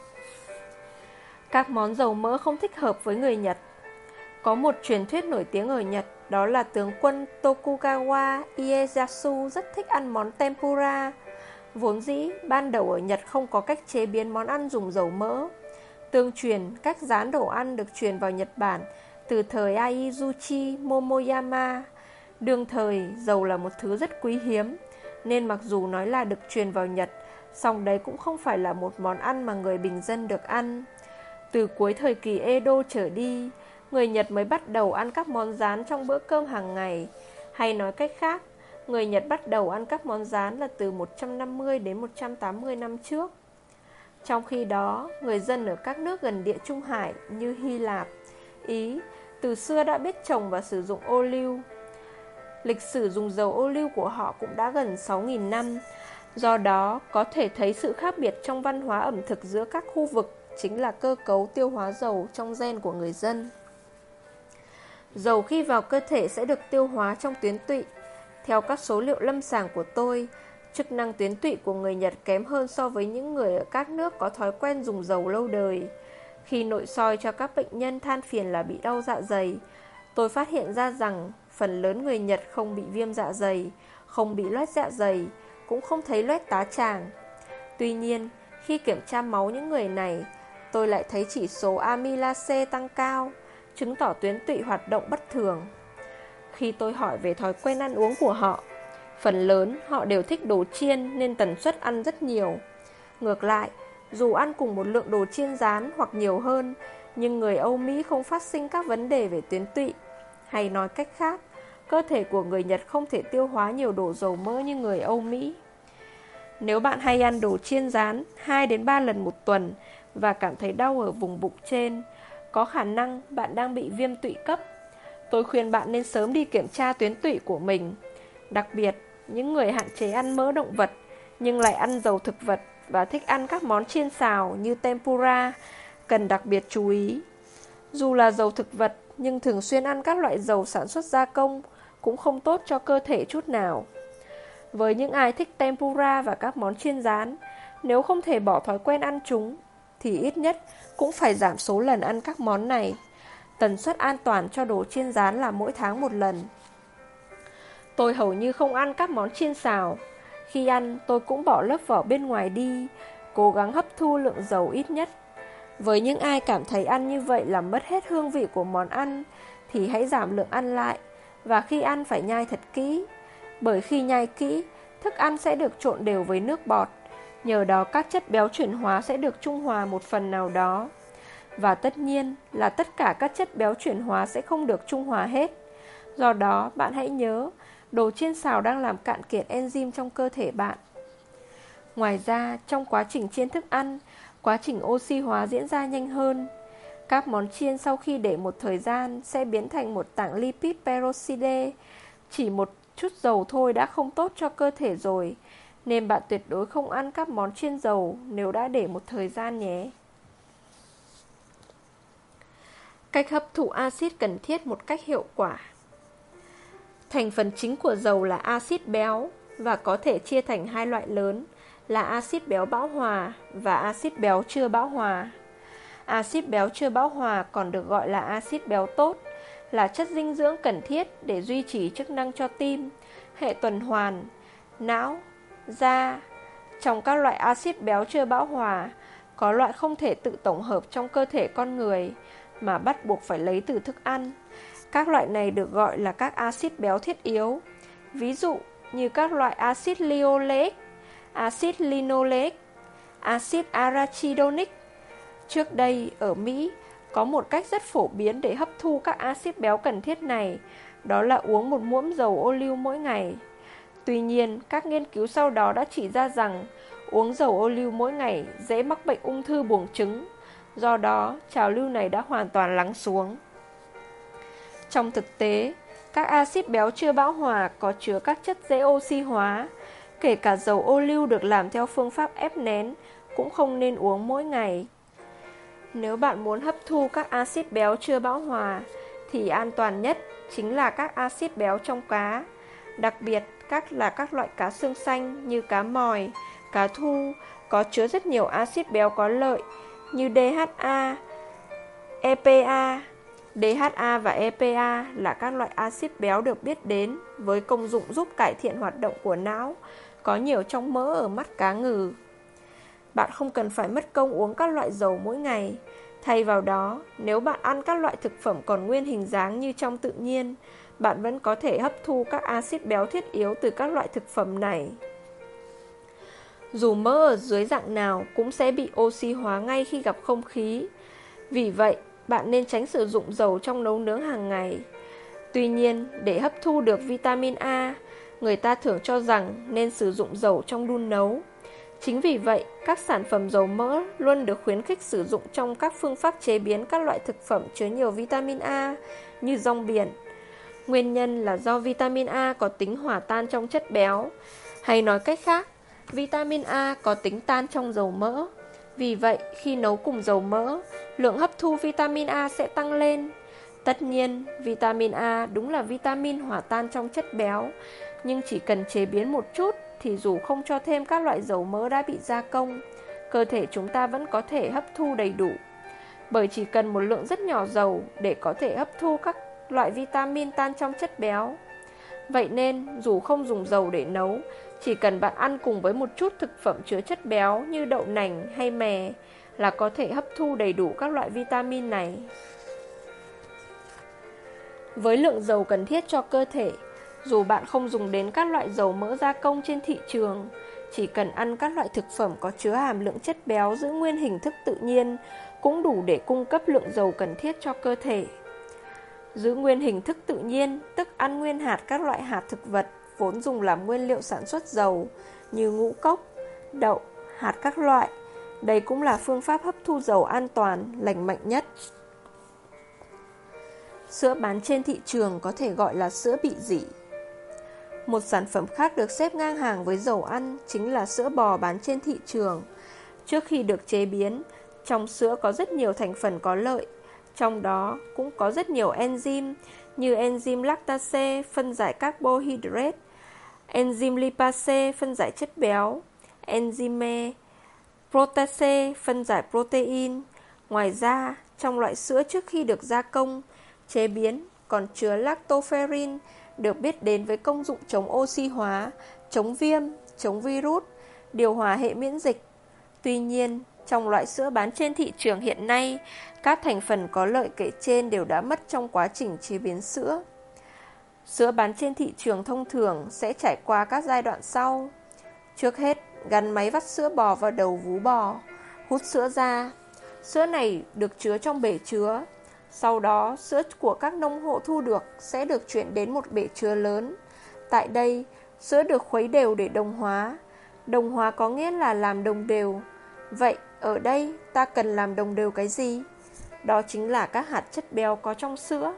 Các món dầu mỡ không thích hợp với người Nhật. Có một truyền thuyết nổi tiếng ở Nhật, đó là tướng quân Tokugawa Ieyasu rất thích ăn món tempura. Vốn dĩ, ban đầu ở Nhật không có cách chế biến món ăn dùng dầu mỡ. Tương truyền, cách rán đồ ăn được truyền vào Nhật Bản từ thời Aizuchi Momoyama. Đương thời, dầu là một thứ rất quý hiếm, nên mặc dù nói là được truyền vào Nhật, song đấy cũng không phải là một món ăn mà người bình dân được ăn. Từ cuối thời kỳ Edo trở đi, người Nhật mới bắt đầu ăn các món rán trong bữa cơm hàng ngày. Hay nói cách khác, người Nhật bắt đầu ăn các món rán là từ một trăm năm mươi đến một trăm tám mươi năm trước. Trong khi đó, người dân ở các nước gần Địa Trung Hải như Hy Lạp, Ý, từ xưa đã biết trồng và sử dụng ô liu. Lịch sử dùng dầu ô liu của họ cũng đã gần sáu nghìn năm. Do đó, có thể thấy sự khác biệt trong văn hóa ẩm thực giữa các khu vực chính là cơ cấu tiêu hóa dầu trong gen của người dân. Dầu khi vào cơ thể sẽ được tiêu hóa trong tuyến tụy. Theo các số liệu lâm sàng của tôi, chức năng tuyến tụy của người Nhật kém hơn so với những người ở các nước có thói quen dùng dầu lâu đời. Khi nội soi cho các bệnh nhân than phiền là bị đau dạ dày, tôi phát hiện ra rằng phần lớn người Nhật không bị viêm dạ dày, không bị loét dạ dày, cũng không thấy loét tá tràng. Tuy nhiên, khi kiểm tra máu những người này, tôi lại thấy chỉ số amylase tăng cao, chứng tỏ tuyến tụy hoạt động bất thường. Khi tôi hỏi về thói quen ăn uống của họ, phần lớn họ đều thích đồ chiên nên tần suất ăn rất nhiều. Ngược lại, dù ăn cùng một lượng đồ chiên rán hoặc nhiều hơn, nhưng người Âu Mỹ không phát sinh các vấn đề về tuyến tụy. Hay nói cách khác, cơ thể của người Nhật không thể tiêu hóa nhiều đồ dầu mỡ như người Âu Mỹ. Nếu bạn hay ăn đồ chiên rán hai đến ba lần một tuần và cảm thấy đau ở vùng bụng trên, có khả năng bạn đang bị viêm tụy cấp. Tôi khuyên bạn nên sớm đi kiểm tra tuyến tụy của mình. Đặc biệt, những người hạn chế ăn mỡ động vật nhưng lại ăn dầu thực vật và thích ăn các món chiên xào như tempura cần đặc biệt chú ý. Dù là dầu thực vật nhưng thường xuyên ăn các loại dầu sản xuất gia công cũng không tốt cho cơ thể chút nào. Với những ai thích tempura và các món chiên rán, nếu không thể bỏ thói quen ăn chúng, thì ít nhất cũng phải giảm số lần ăn các món này. Tần suất an toàn cho đồ chiên rán là mỗi tháng một lần. Tôi hầu như không ăn các món chiên xào. Khi ăn, tôi cũng bỏ lớp vỏ bên ngoài đi, cố gắng hấp thu lượng dầu ít nhất. Với những ai cảm thấy ăn như vậy làm mất hết hương vị của món ăn, thì hãy giảm lượng ăn lại, và khi ăn phải nhai thật kỹ. Bởi khi nhai kỹ, thức ăn sẽ được trộn đều với nước bọt, nhờ đó các chất béo chuyển hóa sẽ được trung hòa một phần nào đó. Và tất nhiên là tất cả các chất béo chuyển hóa sẽ không được trung hòa hết. Do đó, bạn hãy nhớ, đồ chiên xào đang làm cạn kiệt enzyme trong cơ thể bạn. Ngoài ra, trong quá trình chiên thức ăn, quá trình oxy hóa diễn ra nhanh hơn. Các món chiên sau khi để một thời gian sẽ biến thành một tảng lipid peroxide. Chỉ một chút dầu thôi đã không tốt cho cơ thể rồi, nên bạn tuyệt đối không ăn các món chiên dầu nếu đã để một thời gian nhé. Cách hấp thụ axit cần thiết một cách hiệu quả. Thành phần chính của dầu là axit béo và có thể chia thành hai loại lớn là axit béo bão hòa và axit béo chưa bão hòa. Axit béo chưa bão hòa còn được gọi là axit béo tốt, là chất dinh dưỡng cần thiết để duy trì chức năng cho tim, hệ tuần hoàn, não, da. Trong các loại axit béo chưa bão hòa, có loại không thể tự tổng hợp trong cơ thể con người mà bắt buộc phải lấy từ thức ăn. Các loại này được gọi là các axit béo thiết yếu, ví dụ như các loại axit linoleic, axit linoleic, axit arachidonic. Trước đây, ở Mỹ, có một cách rất phổ biến để hấp thu các axit béo cần thiết này, đó là uống một muỗng dầu ô liu mỗi ngày. Tuy nhiên, các nghiên cứu sau đó đã chỉ ra rằng uống dầu ô liu mỗi ngày dễ mắc bệnh ung thư buồng trứng. Do đó, trào lưu này đã hoàn toàn lắng xuống. Trong thực tế, các axit béo chưa bão hòa có chứa các chất dễ oxy hóa. Kể cả dầu ô liu được làm theo phương pháp ép nén cũng không nên uống mỗi ngày. Nếu bạn muốn hấp thu các axit béo chưa bão hòa, thì an toàn nhất chính là các axit béo trong cá, đặc biệt các là các loại cá xương xanh như cá mòi, cá thu, có chứa rất nhiều axit béo có lợi như đê hát a, e pê a. đê hát a và e pê a là các loại axit béo được biết đến với công dụng giúp cải thiện hoạt động của não, có nhiều trong mỡ ở mắt cá ngừ. Bạn không cần phải mất công uống các loại dầu mỗi ngày. Thay vào đó, nếu bạn ăn các loại thực phẩm còn nguyên hình dáng như trong tự nhiên, bạn vẫn có thể hấp thu các axit béo thiết yếu từ các loại thực phẩm này. Dù mỡ ở dưới dạng nào cũng sẽ bị oxy hóa ngay khi gặp không khí. Vì vậy, bạn nên tránh sử dụng dầu trong nấu nướng hàng ngày. Tuy nhiên, để hấp thu được vitamin A, người ta thường cho rằng nên sử dụng dầu trong đun nấu. Chính vì vậy, các sản phẩm dầu mỡ luôn được khuyến khích sử dụng trong các phương pháp chế biến các loại thực phẩm chứa nhiều vitamin A như rong biển. Nguyên nhân là do vitamin A có tính hòa tan trong chất béo. Hay nói cách khác, vitamin A có tính tan trong dầu mỡ. Vì vậy, khi nấu cùng dầu mỡ, lượng hấp thu vitamin A sẽ tăng lên. Tất nhiên, vitamin A đúng là vitamin hòa tan trong chất béo, nhưng chỉ cần chế biến một chút thì dù không cho thêm các loại dầu mỡ đã bị gia công, cơ thể chúng ta vẫn có thể hấp thu đầy đủ. Bởi chỉ cần một lượng rất nhỏ dầu để có thể hấp thu các loại vitamin tan trong chất béo. Vậy nên, dù không dùng dầu để nấu, chỉ cần bạn ăn cùng với một chút thực phẩm chứa chất béo như đậu nành hay mè là có thể hấp thu đầy đủ các loại vitamin này. Với lượng dầu cần thiết cho cơ thể, dù bạn không dùng đến các loại dầu mỡ gia công trên thị trường, chỉ cần ăn các loại thực phẩm có chứa hàm lượng chất béo giữ nguyên hình thức tự nhiên cũng đủ để cung cấp lượng dầu cần thiết cho cơ thể. Giữ nguyên hình thức tự nhiên, tức ăn nguyên hạt các loại hạt thực vật vốn dùng làm nguyên liệu sản xuất dầu như ngũ cốc, đậu, hạt các loại. Đây cũng là phương pháp hấp thu dầu an toàn, lành mạnh nhất. Sữa bán trên thị trường có thể gọi là sữa bị rỉ. Một sản phẩm khác được xếp ngang hàng với dầu ăn chính là sữa bò bán trên thị trường. Trước khi được chế biến, trong sữa có rất nhiều thành phần có lợi, trong đó cũng có rất nhiều enzyme như enzyme lactase phân giải carbohydrate, enzyme lipase phân giải chất béo, enzyme protease phân giải protein. Ngoài ra, trong loại sữa trước khi được gia công, chế biến còn chứa lactoferrin được biết đến với công dụng chống oxy hóa, chống viêm, chống virus, điều hòa hệ miễn dịch. Tuy nhiên, trong loại sữa bán trên thị trường hiện nay, các thành phần có lợi kể trên đều đã mất trong quá trình chế biến sữa. Sữa bán trên thị trường thông thường sẽ trải qua các giai đoạn sau. Trước hết, gắn máy vắt sữa bò vào đầu vú bò, hút sữa ra. Sữa này được chứa trong bể chứa. Sau đó, sữa của các nông hộ thu được sẽ được chuyển đến một bể chứa lớn. Tại đây, sữa được khuấy đều để đồng hóa. Đồng hóa có nghĩa là làm đồng đều. Vậy, ở đây ta cần làm đồng đều cái gì? Đó chính là các hạt chất béo có trong sữa.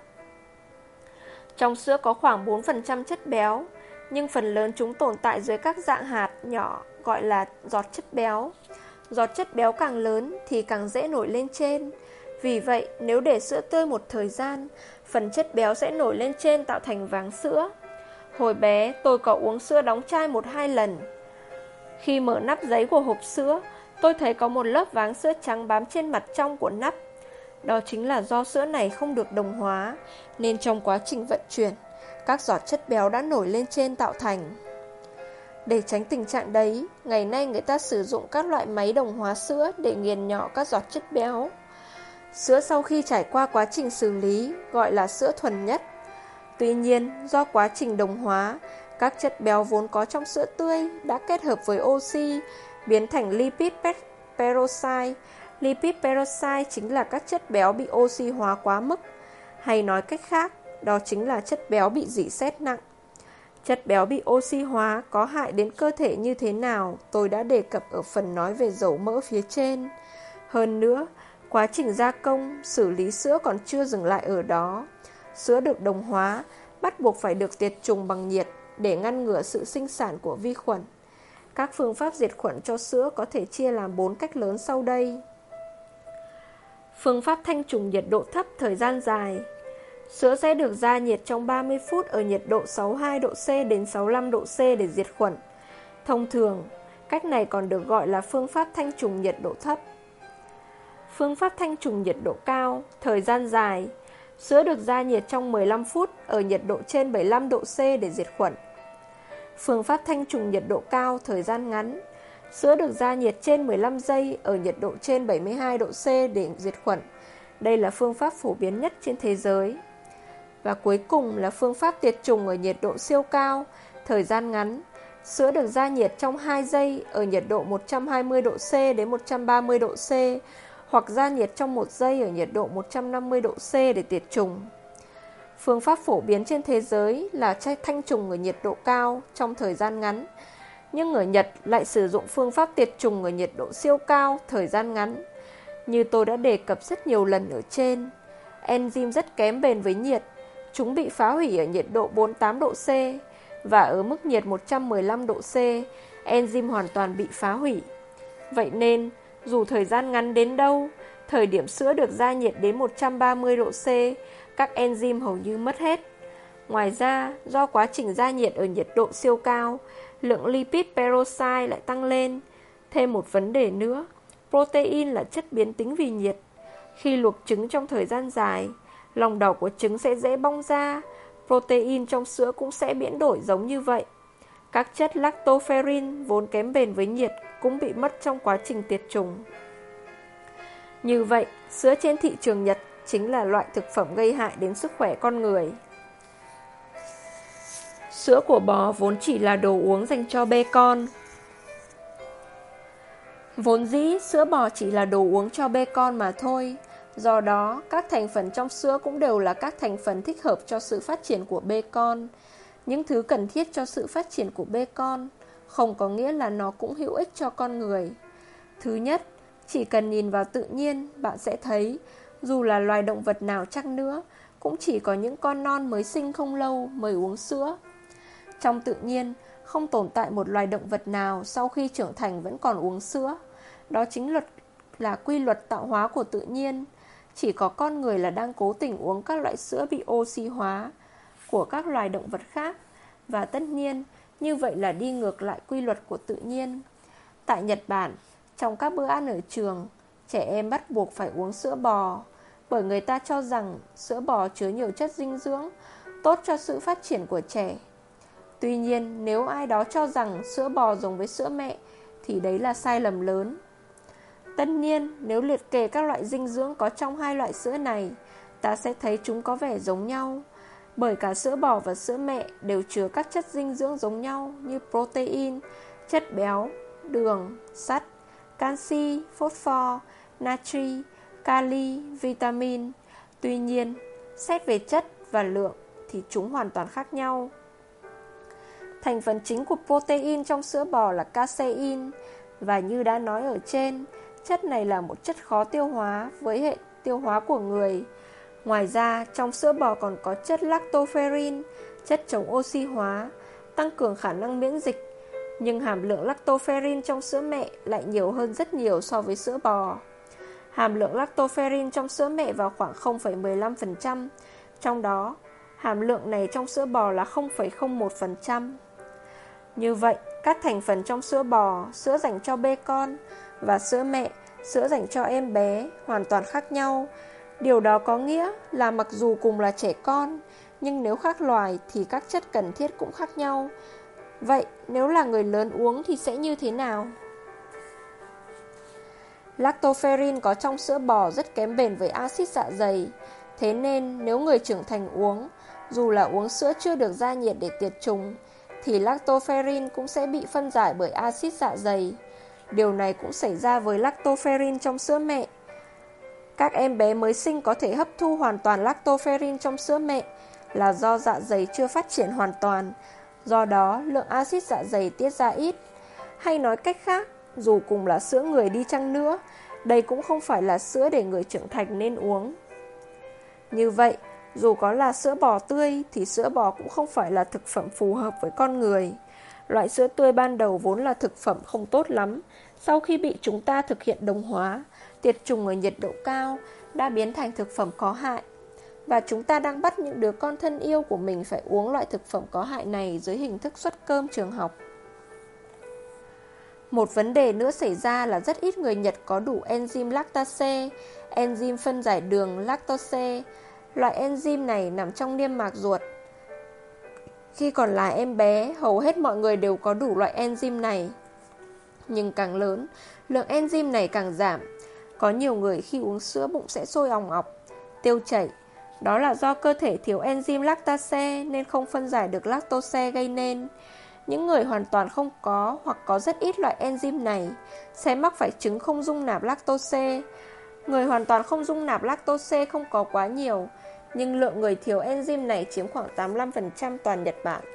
Trong sữa có khoảng bốn phần trăm chất béo, nhưng phần lớn chúng tồn tại dưới các dạng hạt nhỏ gọi là giọt chất béo. Giọt chất béo càng lớn thì càng dễ nổi lên trên. Vì vậy, nếu để sữa tươi một thời gian, phần chất béo sẽ nổi lên trên tạo thành váng sữa. Hồi bé, tôi có uống sữa đóng chai một hai lần. Khi mở nắp giấy của hộp sữa, tôi thấy có một lớp váng sữa trắng bám trên mặt trong của nắp. Đó chính là do sữa này không được đồng hóa, nên trong quá trình vận chuyển, các giọt chất béo đã nổi lên trên tạo thành. Để tránh tình trạng đấy, ngày nay người ta sử dụng các loại máy đồng hóa sữa để nghiền nhỏ các giọt chất béo. Sữa sau khi trải qua quá trình xử lý gọi là sữa thuần nhất. Tuy nhiên, do quá trình đồng hóa, các chất béo vốn có trong sữa tươi đã kết hợp với oxy, biến thành lipid peroxide. Lipid peroxide chính là các chất béo bị oxy hóa quá mức, hay nói cách khác, đó chính là chất béo bị rỉ sét nặng. Chất béo bị oxy hóa có hại đến cơ thể như thế nào, tôi đã đề cập ở phần nói về dầu mỡ phía trên. Hơn nữa, quá trình gia công, xử lý sữa còn chưa dừng lại ở đó. Sữa được đồng hóa, bắt buộc phải được tiệt trùng bằng nhiệt để ngăn ngừa sự sinh sản của vi khuẩn. Các phương pháp diệt khuẩn cho sữa có thể chia làm bốn cách lớn sau đây. Phương pháp thanh trùng nhiệt độ thấp thời gian dài. Sữa sẽ được gia nhiệt trong ba mươi phút ở nhiệt độ sáu mươi hai độ C đến sáu mươi lăm độ C để diệt khuẩn. Thông thường, cách này còn được gọi là phương pháp thanh trùng nhiệt độ thấp. Phương pháp thanh trùng nhiệt độ cao, thời gian dài. Sữa được gia nhiệt trong mười lăm phút ở nhiệt độ trên bảy mươi lăm độ C để diệt khuẩn. Phương pháp thanh trùng nhiệt độ cao, thời gian ngắn. Sữa được gia nhiệt trên mười lăm giây ở nhiệt độ trên bảy mươi hai độ C để diệt khuẩn. Đây là phương pháp phổ biến nhất trên thế giới. Và cuối cùng là phương pháp tiệt trùng ở nhiệt độ siêu cao, thời gian ngắn. Sữa được gia nhiệt trong hai giây ở nhiệt độ một trăm hai mươi độ C đến một trăm ba mươi độ C, hoặc gia nhiệt trong một giây ở nhiệt độ một trăm năm mươi độ C để tiệt trùng. Phương pháp phổ biến trên thế giới là thanh trùng ở nhiệt độ cao trong thời gian ngắn, nhưng ở Nhật lại sử dụng phương pháp tiệt trùng ở nhiệt độ siêu cao, thời gian ngắn. Như tôi đã đề cập rất nhiều lần ở trên, enzyme rất kém bền với nhiệt. Chúng bị phá hủy ở nhiệt độ bốn mươi tám độ C, và ở mức nhiệt một trăm mười lăm độ C, enzyme hoàn toàn bị phá hủy. Vậy nên, dù thời gian ngắn đến đâu, thời điểm sữa được gia nhiệt đến một trăm ba mươi độ C, các enzyme hầu như mất hết. Ngoài ra, do quá trình gia nhiệt ở nhiệt độ siêu cao, lượng lipid peroxide lại tăng lên. Thêm một vấn đề nữa, protein là chất biến tính vì nhiệt. Khi luộc trứng trong thời gian dài, lòng đỏ của trứng sẽ dễ bong ra, protein trong sữa cũng sẽ biến đổi giống như vậy. Các chất lactoferrin vốn kém bền với nhiệt cũng bị mất trong quá trình tiệt trùng. Như vậy, sữa trên thị trường Nhật chính là loại thực phẩm gây hại đến sức khỏe con người. Sữa của bò vốn chỉ là đồ uống dành cho bê con. Vốn dĩ, sữa bò chỉ là đồ uống cho bê con mà thôi. Do đó, các thành phần trong sữa cũng đều là các thành phần thích hợp cho sự phát triển của bê con. Những thứ cần thiết cho sự phát triển của bê con không có nghĩa là nó cũng hữu ích cho con người. Thứ nhất, chỉ cần nhìn vào tự nhiên, bạn sẽ thấy, dù là loài động vật nào chăng nữa, cũng chỉ có những con non mới sinh không lâu mới uống sữa. Trong tự nhiên, không tồn tại một loài động vật nào sau khi trưởng thành vẫn còn uống sữa. Đó chính luật là quy luật tạo hóa của tự nhiên. Chỉ có con người là đang cố tình uống các loại sữa bị oxy hóa của các loài động vật khác. Và tất nhiên, như vậy là đi ngược lại quy luật của tự nhiên. Tại Nhật Bản, trong các bữa ăn ở trường, trẻ em bắt buộc phải uống sữa bò, bởi người ta cho rằng sữa bò chứa nhiều chất dinh dưỡng, tốt cho sự phát triển của trẻ. Tuy nhiên, nếu ai đó cho rằng sữa bò giống với sữa mẹ thì đấy là sai lầm lớn. Tất nhiên, nếu liệt kê các loại dinh dưỡng có trong hai loại sữa này, ta sẽ thấy chúng có vẻ giống nhau, bởi cả sữa bò và sữa mẹ đều chứa các chất dinh dưỡng giống nhau như protein, chất béo, đường, sắt, canxi, phosphor, natri, kali, vitamin. Tuy nhiên, xét về chất và lượng thì chúng hoàn toàn khác nhau. Thành phần chính của protein trong sữa bò là casein, và như đã nói ở trên, chất này là một chất khó tiêu hóa với hệ tiêu hóa của người. Ngoài ra, trong sữa bò còn có chất lactoferrin, chất chống oxy hóa, tăng cường khả năng miễn dịch. Nhưng hàm lượng lactoferrin trong sữa mẹ lại nhiều hơn rất nhiều so với sữa bò. Hàm lượng lactoferrin trong sữa mẹ vào khoảng không phẩy mười lăm phần trăm, trong đó hàm lượng này trong sữa bò là không phẩy không một phần trăm. Như vậy, các thành phần trong sữa bò, sữa dành cho bê con, và sữa mẹ, sữa dành cho em bé hoàn toàn khác nhau. Điều đó có nghĩa là mặc dù cùng là trẻ con, nhưng nếu khác loài thì các chất cần thiết cũng khác nhau. Vậy nếu là người lớn uống thì sẽ như thế nào? Lactoferrin có trong sữa bò rất kém bền với axit dạ dày. Thế nên nếu người trưởng thành uống, dù là uống sữa chưa được gia nhiệt để tiệt trùng, thì lactoferrin cũng sẽ bị phân giải bởi axit dạ dày. Điều này cũng xảy ra với lactoferrin trong sữa mẹ. Các em bé mới sinh có thể hấp thu hoàn toàn lactoferrin trong sữa mẹ là do dạ dày chưa phát triển hoàn toàn. Do đó, lượng axit dạ dày tiết ra ít. Hay nói cách khác, dù cùng là sữa người đi chăng nữa, đây cũng không phải là sữa để người trưởng thành nên uống. Như vậy, dù có là sữa bò tươi thì sữa bò cũng không phải là thực phẩm phù hợp với con người. Loại sữa tươi ban đầu vốn là thực phẩm không tốt lắm. Sau khi bị chúng ta thực hiện đồng hóa, tiệt trùng ở nhiệt độ cao, đã biến thành thực phẩm có hại. Và chúng ta đang bắt những đứa con thân yêu của mình phải uống loại thực phẩm có hại này dưới hình thức suất cơm trường học. Một vấn đề nữa xảy ra là rất ít người Nhật có đủ enzyme lactase, enzyme phân giải đường lactose. Loại enzyme này nằm trong niêm mạc ruột. Khi còn là em bé, hầu hết mọi người đều có đủ loại enzyme này. Nhưng càng lớn, lượng enzyme này càng giảm. Có nhiều người khi uống sữa bụng sẽ sôi òng ọc, tiêu chảy. Đó là do cơ thể thiếu enzyme lactase nên không phân giải được lactose gây nên. Những người hoàn toàn không có hoặc có rất ít loại enzyme này sẽ mắc phải chứng không dung nạp lactose. Người hoàn toàn không dung nạp lactose không có quá nhiều, nhưng lượng người thiếu enzyme này chiếm khoảng tám mươi lăm phần trăm toàn Nhật Bản.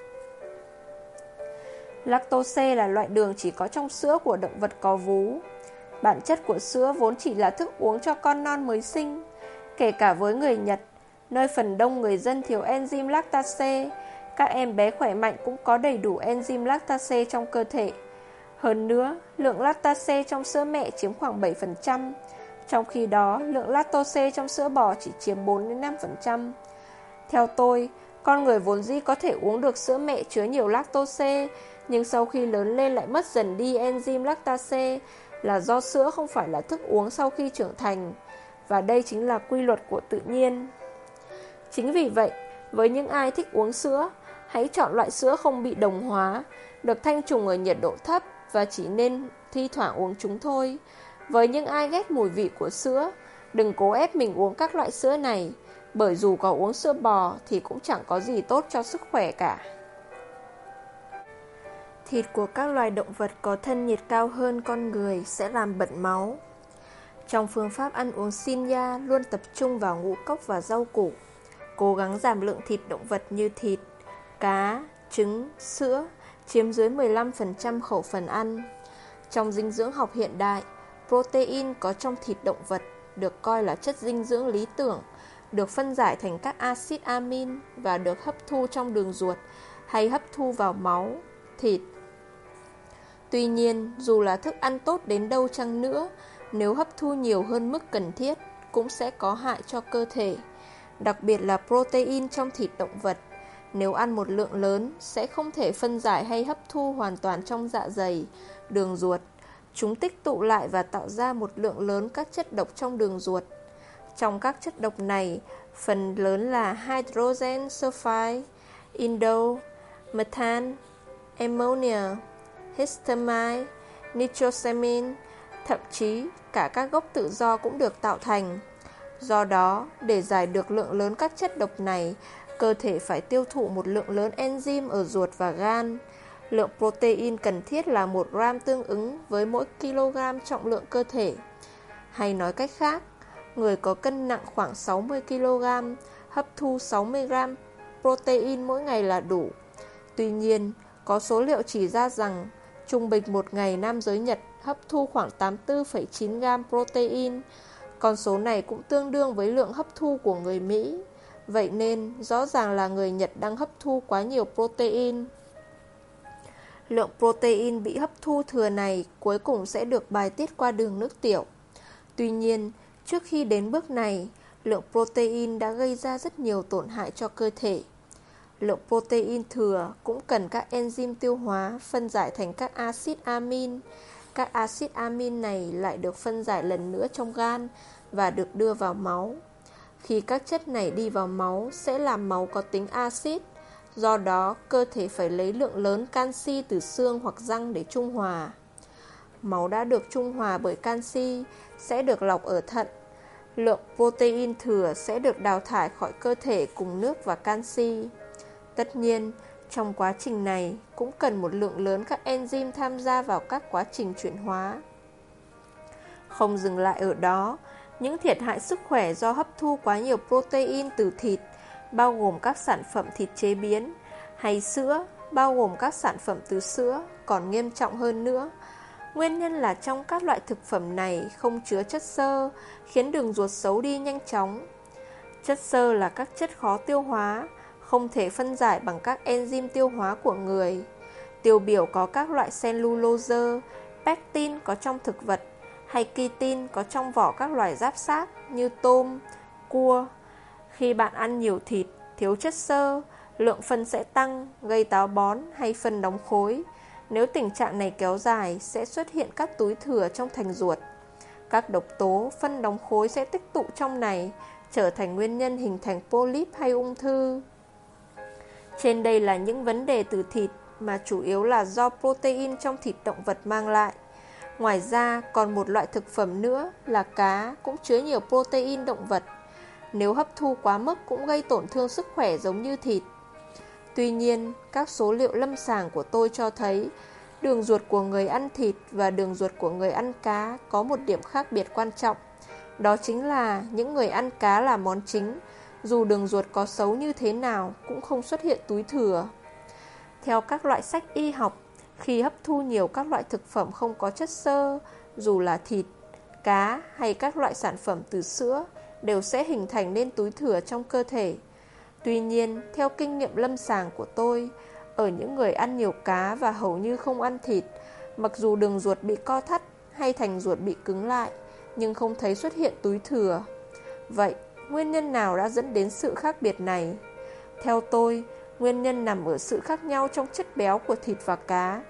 Lactose là loại đường chỉ có trong sữa của động vật có vú. Bản chất của sữa vốn chỉ là thức uống cho con non mới sinh. Kể cả với người Nhật, nơi phần đông người dân thiếu enzyme lactase, các em bé khỏe mạnh cũng có đầy đủ enzyme lactase trong cơ thể. Hơn nữa, lượng lactase trong sữa mẹ chiếm khoảng bảy phần trăm, trong khi đó lượng lactose trong sữa bò chỉ chiếm bốn đến năm phần trăm. Theo tôi, con người vốn dĩ có thể uống được sữa mẹ chứa nhiều lactose, nhưng sau khi lớn lên lại mất dần đi enzyme lactase là do sữa không phải là thức uống sau khi trưởng thành, và đây chính là quy luật của tự nhiên. Chính vì vậy, với những ai thích uống sữa, hãy chọn loại sữa không bị đồng hóa, được thanh trùng ở nhiệt độ thấp và chỉ nên thi thoảng uống chúng thôi. Với những ai ghét mùi vị của sữa, đừng cố ép mình uống các loại sữa này, bởi dù có uống sữa bò thì cũng chẳng có gì tốt cho sức khỏe cả. Thịt của các loài động vật có thân nhiệt cao hơn con người sẽ làm bận máu. Trong phương pháp ăn uống Shinya luôn tập trung vào ngũ cốc và rau củ, cố gắng giảm lượng thịt động vật như thịt, cá, trứng, sữa chiếm dưới mười lăm phần trăm khẩu phần ăn. Trong dinh dưỡng học hiện đại, protein có trong thịt động vật được coi là chất dinh dưỡng lý tưởng, được phân giải thành các axit amin và được hấp thu trong đường ruột hay hấp thu vào máu, thịt. Tuy nhiên, dù là thức ăn tốt đến đâu chăng nữa, nếu hấp thu nhiều hơn mức cần thiết cũng sẽ có hại cho cơ thể, đặc biệt là protein trong thịt động vật. Nếu ăn một lượng lớn sẽ không thể phân giải hay hấp thu hoàn toàn trong dạ dày, đường ruột. Chúng tích tụ lại và tạo ra một lượng lớn các chất độc trong đường ruột. Trong các chất độc này, phần lớn là hydrogen sulfide, indole, methane, ammonia, histamine, nitrosamine, thậm chí cả các gốc tự do cũng được tạo thành. Do đó, để giải được lượng lớn các chất độc này, cơ thể phải tiêu thụ một lượng lớn enzyme ở ruột và gan. Lượng protein cần thiết là một gram tương ứng với mỗi kg trọng lượng cơ thể. Hay nói cách khác, người có cân nặng khoảng sáu mươi ki lô gam hấp thu sáu mươi gam protein mỗi ngày là đủ. Tuy nhiên, có số liệu chỉ ra rằng trung bình một ngày nam giới Nhật hấp thu khoảng tám mươi tư phẩy chín gam protein. Con số này cũng tương đương với lượng hấp thu của người Mỹ. Vậy nên, rõ ràng là người Nhật đang hấp thu quá nhiều protein. Lượng protein bị hấp thu thừa này cuối cùng sẽ được bài tiết qua đường nước tiểu. Tuy nhiên, trước khi đến bước này, lượng protein đã gây ra rất nhiều tổn hại cho cơ thể. Lượng protein thừa cũng cần các enzyme tiêu hóa phân giải thành các axit amin. Các axit amin này lại được phân giải lần nữa trong gan và được đưa vào máu. Khi các chất này đi vào máu sẽ làm máu có tính axit. Do đó, cơ thể phải lấy lượng lớn canxi từ xương hoặc răng để trung hòa. Máu đã được trung hòa bởi canxi sẽ được lọc ở thận. Lượng protein thừa sẽ được đào thải khỏi cơ thể cùng nước và canxi. Tất nhiên, trong quá trình này cũng cần một lượng lớn các enzyme tham gia vào các quá trình chuyển hóa. Không dừng lại ở đó, những thiệt hại sức khỏe do hấp thu quá nhiều protein từ thịt, bao gồm các sản phẩm thịt chế biến, hay sữa, bao gồm các sản phẩm từ sữa, còn nghiêm trọng hơn nữa. Nguyên nhân là trong các loại thực phẩm này không chứa chất xơ, khiến đường ruột xấu đi nhanh chóng. Chất xơ là các chất khó tiêu hóa, không thể phân giải bằng các enzyme tiêu hóa của người. Tiêu biểu có các loại cellulose, pectin có trong thực vật, hay chitin có trong vỏ các loài giáp xác như tôm, cua. Khi bạn ăn nhiều thịt, thiếu chất xơ, lượng phân sẽ tăng, gây táo bón hay phân đóng khối. Nếu tình trạng này kéo dài, sẽ xuất hiện các túi thừa trong thành ruột. Các độc tố, phân đóng khối sẽ tích tụ trong này, trở thành nguyên nhân hình thành polyp hay ung thư. Trên đây là những vấn đề từ thịt mà chủ yếu là do protein trong thịt động vật mang lại. Ngoài ra, còn một loại thực phẩm nữa là cá cũng chứa nhiều protein động vật. Nếu hấp thu quá mức cũng gây tổn thương sức khỏe giống như thịt. Tuy nhiên, các số liệu lâm sàng của tôi cho thấy đường ruột của người ăn thịt và đường ruột của người ăn cá có một điểm khác biệt quan trọng. Đó chính là những người ăn cá là món chính, dù đường ruột có xấu như thế nào cũng không xuất hiện túi thừa. Theo các loại sách y học, khi hấp thu nhiều các loại thực phẩm không có chất xơ, dù là thịt, cá hay các loại sản phẩm từ sữa, đều sẽ hình thành nên túi thừa trong cơ thể. Tuy nhiên, theo kinh nghiệm lâm sàng của tôi, ở những người ăn nhiều cá và hầu như không ăn thịt, mặc dù đường ruột bị co thắt hay thành ruột bị cứng lại, nhưng không thấy xuất hiện túi thừa. Vậy, nguyên nhân nào đã dẫn đến sự khác biệt này? Theo tôi, nguyên nhân nằm ở sự khác nhau trong chất béo của thịt và cá.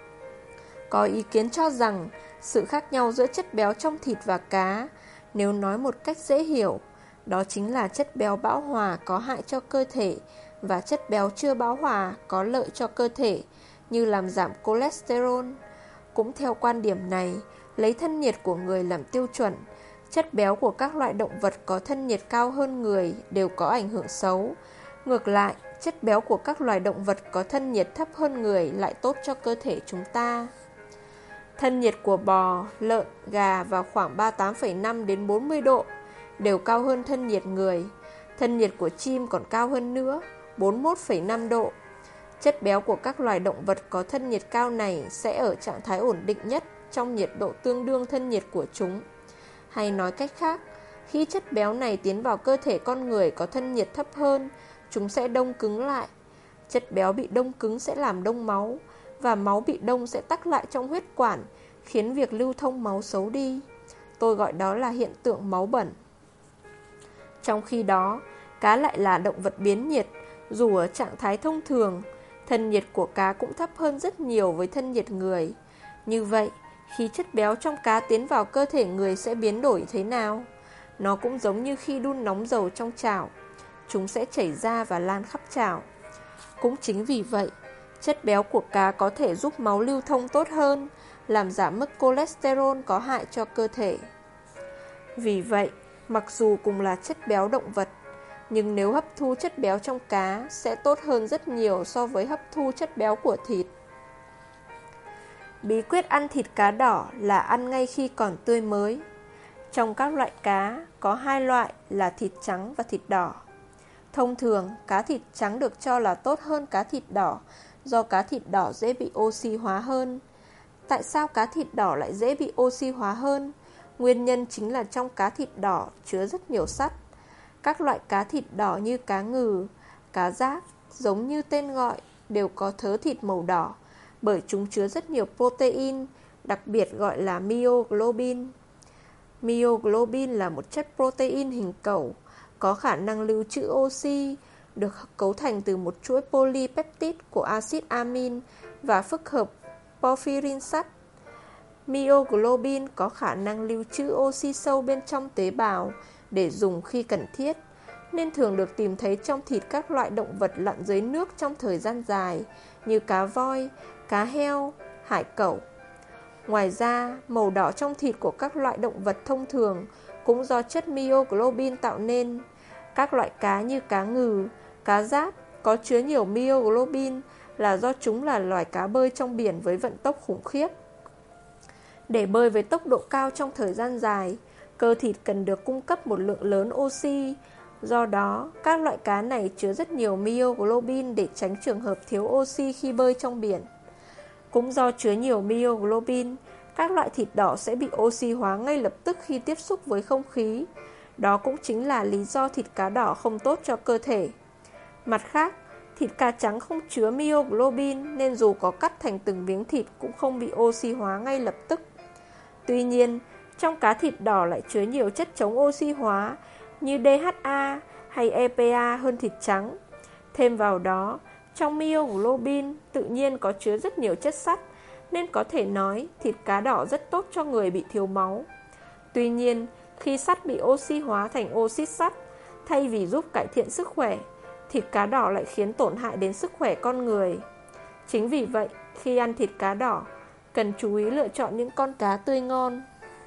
Có ý kiến cho rằng sự khác nhau giữa chất béo trong thịt và cá, nếu nói một cách dễ hiểu, đó chính là chất béo bão hòa có hại cho cơ thể và chất béo chưa bão hòa có lợi cho cơ thể, như làm giảm cholesterol. Cũng theo quan điểm này, lấy thân nhiệt của người làm tiêu chuẩn, chất béo của các loại động vật có thân nhiệt cao hơn người đều có ảnh hưởng xấu. Ngược lại, chất béo của các loài động vật có thân nhiệt thấp hơn người lại tốt cho cơ thể chúng ta. Thân nhiệt của bò, lợn, gà vào khoảng ba mươi tám phẩy năm đến bốn mươi độ, đều cao hơn thân nhiệt người. Thân nhiệt của chim còn cao hơn nữa, bốn mươi mốt phẩy năm độ. Chất béo của các loài động vật có thân nhiệt cao này sẽ ở trạng thái ổn định nhất trong nhiệt độ tương đương thân nhiệt của chúng. Hay nói cách khác, khi chất béo này tiến vào cơ thể con người có thân nhiệt thấp hơn, chúng sẽ đông cứng lại. Chất béo bị đông cứng sẽ làm đông máu, và máu bị đông sẽ tắc lại trong huyết quản, khiến việc lưu thông máu xấu đi. Tôi gọi đó là hiện tượng máu bẩn. Trong khi đó, cá lại là động vật biến nhiệt, dù ở trạng thái thông thường, thân nhiệt của cá cũng thấp hơn rất nhiều với thân nhiệt người. Như vậy, khi chất béo trong cá tiến vào cơ thể người sẽ biến đổi thế nào? Nó cũng giống như khi đun nóng dầu trong chảo. chúng sẽ chảy ra và lan khắp trào. Cũng chính vì vậy, chất béo của cá có thể giúp máu lưu thông tốt hơn, làm giảm mức cholesterol có hại cho cơ thể. Vì vậy, mặc dù cùng là chất béo động vật, nhưng nếu hấp thu chất béo trong cá sẽ tốt hơn rất nhiều so với hấp thu chất béo của thịt. Bí quyết ăn thịt cá đỏ là ăn ngay khi còn tươi mới. Trong các loại cá, có hai loại là thịt trắng và thịt đỏ. Thông thường, cá thịt trắng được cho là tốt hơn cá thịt đỏ do cá thịt đỏ dễ bị oxy hóa hơn. Tại sao cá thịt đỏ lại dễ bị oxy hóa hơn? Nguyên nhân chính là trong cá thịt đỏ chứa rất nhiều sắt. Các loại cá thịt đỏ như cá ngừ, cá giáp, giống như tên gọi, đều có thớ thịt màu đỏ bởi chúng chứa rất nhiều protein, đặc biệt gọi là myoglobin. Myoglobin là một chất protein hình cầu, có khả năng lưu trữ oxy, được cấu thành từ một chuỗi polypeptide của axit amin và phức hợp porphyrin sắt. Myoglobin có khả năng lưu trữ oxy sâu bên trong tế bào để dùng khi cần thiết, nên thường được tìm thấy trong thịt các loại động vật lặn dưới nước trong thời gian dài như cá voi, cá heo, hải cẩu. Ngoài ra, màu đỏ trong thịt của các loại động vật thông thường cũng do chất myoglobin tạo nên. Các loại cá như cá ngừ, cá giáp có chứa nhiều myoglobin là do chúng là loài cá bơi trong biển với vận tốc khủng khiếp. Để bơi với tốc độ cao trong thời gian dài, cơ thịt cần được cung cấp một lượng lớn oxy. Do đó, các loại cá này chứa rất nhiều myoglobin để tránh trường hợp thiếu oxy khi bơi trong biển. Cũng do chứa nhiều myoglobin, các loại thịt đỏ sẽ bị oxy hóa ngay lập tức khi tiếp xúc với không khí. Đó cũng chính là lý do thịt cá đỏ không tốt cho cơ thể. Mặt khác, thịt cá trắng không chứa myoglobin nên dù có cắt thành từng miếng thịt cũng không bị oxy hóa ngay lập tức. Tuy nhiên, trong cá thịt đỏ lại chứa nhiều chất chống oxy hóa như đê hát a hay e pê a hơn thịt trắng. Thêm vào đó, trong myoglobin tự nhiên có chứa rất nhiều chất sắt, nên có thể nói thịt cá đỏ rất tốt cho người bị thiếu máu. Tuy nhiên, khi sắt bị oxy hóa thành oxit sắt, thay vì giúp cải thiện sức khỏe, thịt cá đỏ lại khiến tổn hại đến sức khỏe con người. Chính vì vậy, khi ăn thịt cá đỏ, cần chú ý lựa chọn những con cá tươi ngon.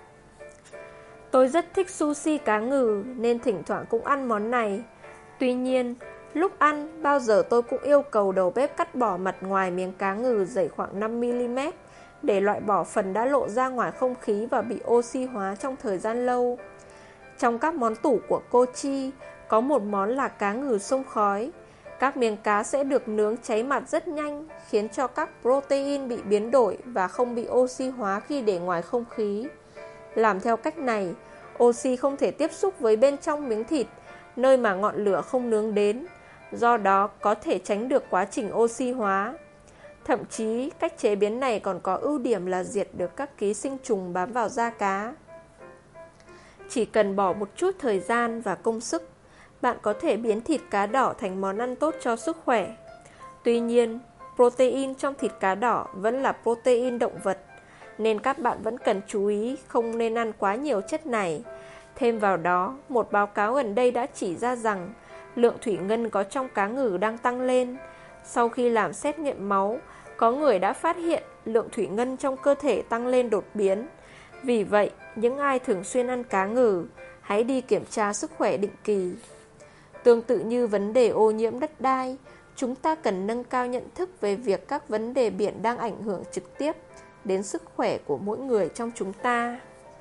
Tôi rất thích sushi cá ngừ nên thỉnh thoảng cũng ăn món này. Tuy nhiên, lúc ăn, bao giờ tôi cũng yêu cầu đầu bếp cắt bỏ mặt ngoài miếng cá ngừ dày khoảng năm mi li mét để loại bỏ phần đã lộ ra ngoài không khí và bị oxy hóa trong thời gian lâu. Trong các món tủ của Kochi, có một món là cá ngừ xông khói. Các miếng cá sẽ được nướng cháy mặt rất nhanh, khiến cho các protein bị biến đổi và không bị oxy hóa khi để ngoài không khí. Làm theo cách này, oxy không thể tiếp xúc với bên trong miếng thịt, nơi mà ngọn lửa không nướng đến, do đó có thể tránh được quá trình oxy hóa. Thậm chí, cách chế biến này còn có ưu điểm là diệt được các ký sinh trùng bám vào da cá. Chỉ cần bỏ một chút thời gian và công sức, bạn có thể biến thịt cá đỏ thành món ăn tốt cho sức khỏe. Tuy nhiên, protein trong thịt cá đỏ vẫn là protein động vật, nên các bạn vẫn cần chú ý không nên ăn quá nhiều chất này. Thêm vào đó, một báo cáo gần đây đã chỉ ra rằng lượng thủy ngân có trong cá ngừ đang tăng lên. Sau khi làm xét nghiệm máu, có người đã phát hiện lượng thủy ngân trong cơ thể tăng lên đột biến. Vì vậy, những ai thường xuyên ăn cá ngừ, hãy đi kiểm tra sức khỏe định kỳ. Tương tự như vấn đề ô nhiễm đất đai, chúng ta cần nâng cao nhận thức về việc các vấn đề biển đang ảnh hưởng trực tiếp đến sức khỏe của mỗi người trong chúng ta.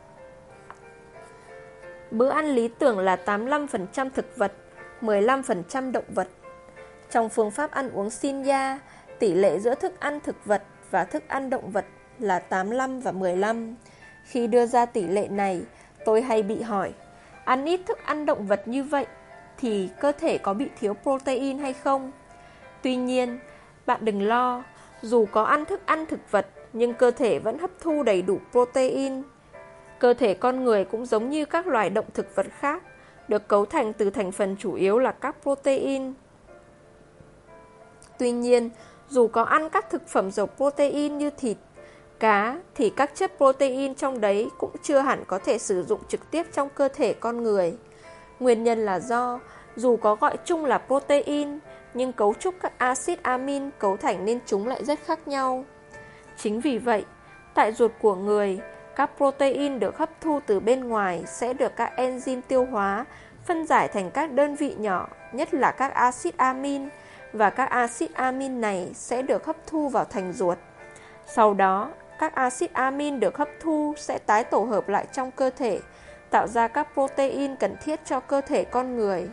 Bữa ăn lý tưởng là tám mươi lăm phần trăm thực vật, mười lăm phần trăm động vật. Trong phương pháp ăn uống Shinya, tỷ lệ giữa thức ăn thực vật và thức ăn động vật là tám mươi lăm và mười lăm. Khi đưa ra tỷ lệ này, tôi hay bị hỏi, ăn ít thức ăn động vật như vậy thì cơ thể có bị thiếu protein hay không? Tuy nhiên, bạn đừng lo, dù có ăn thức ăn thực vật nhưng cơ thể vẫn hấp thu đầy đủ protein. Cơ thể con người cũng giống như các loài động thực vật khác, được cấu thành từ thành phần chủ yếu là các protein. Tuy nhiên, dù có ăn các thực phẩm giàu protein như thịt, cá, thì các chất protein trong đấy cũng chưa hẳn có thể sử dụng trực tiếp trong cơ thể con người. Nguyên nhân là do Dù có gọi chung là protein, nhưng cấu trúc các axit amin cấu thành nên chúng lại rất khác nhau. Chính vì vậy, tại ruột của người, các protein được hấp thu từ bên ngoài sẽ được các enzyme tiêu hóa phân giải thành các đơn vị nhỏ, nhất là các axit amin, và các axit amin này sẽ được hấp thu vào thành ruột. Sau đó, các axit amin được hấp thu sẽ tái tổ hợp lại trong cơ thể, tạo ra các protein cần thiết cho cơ thể con người.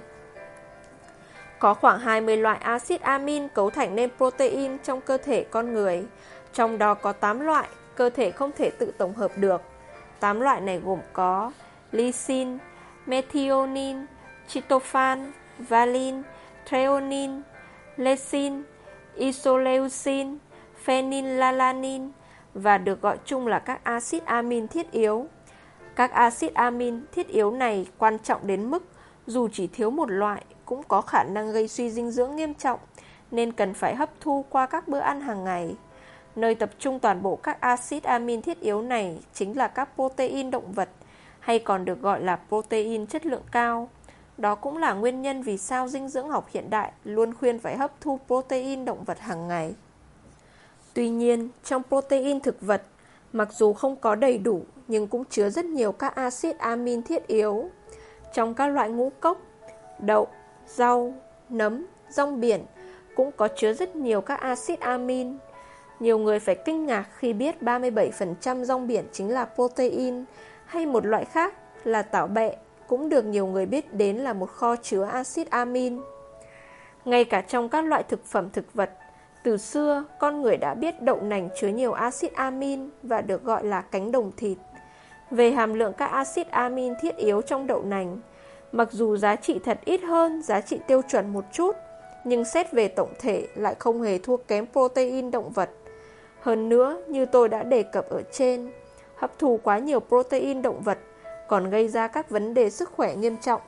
Có khoảng hai mươi loại axit amin cấu thành nên protein trong cơ thể con người, trong đó có tám loại cơ thể không thể tự tổng hợp được. tám loại này gồm có lysine, methionine, tryptophan, valine, threonine, leucine, isoleucine, phenylalanine và được gọi chung là các axit amin thiết yếu. Các axit amin thiết yếu này quan trọng đến mức dù chỉ thiếu một loại cũng có khả năng gây suy dinh dưỡng nghiêm trọng, nên cần phải hấp thu qua các bữa ăn hàng ngày. Nơi tập trung toàn bộ các axit amin thiết yếu này chính là các protein động vật, hay còn được gọi là protein chất lượng cao. Đó cũng là nguyên nhân vì sao dinh dưỡng học hiện đại luôn khuyên phải hấp thu protein động vật hàng ngày. Tuy nhiên, trong protein thực vật, mặc dù không có đầy đủ nhưng cũng chứa rất nhiều các axit amin thiết yếu. Trong các loại ngũ cốc, đậu, rau, nấm, rong biển cũng có chứa rất nhiều các axit amin. Nhiều người phải kinh ngạc khi biết ba mươi bảy phần trăm rong biển chính là protein, hay một loại khác là tảo bẹ cũng được nhiều người biết đến là một kho chứa axit amin. Ngay cả trong các loại thực phẩm thực vật, từ xưa con người đã biết đậu nành chứa nhiều axit amin và được gọi là cánh đồng thịt. Về hàm lượng các axit amin thiết yếu trong đậu nành, mặc dù giá trị thật ít hơn giá trị tiêu chuẩn một chút, nhưng xét về tổng thể lại không hề thua kém protein động vật. Hơn nữa, như tôi đã đề cập ở trên, hấp thu quá nhiều protein động vật còn gây ra các vấn đề sức khỏe nghiêm trọng.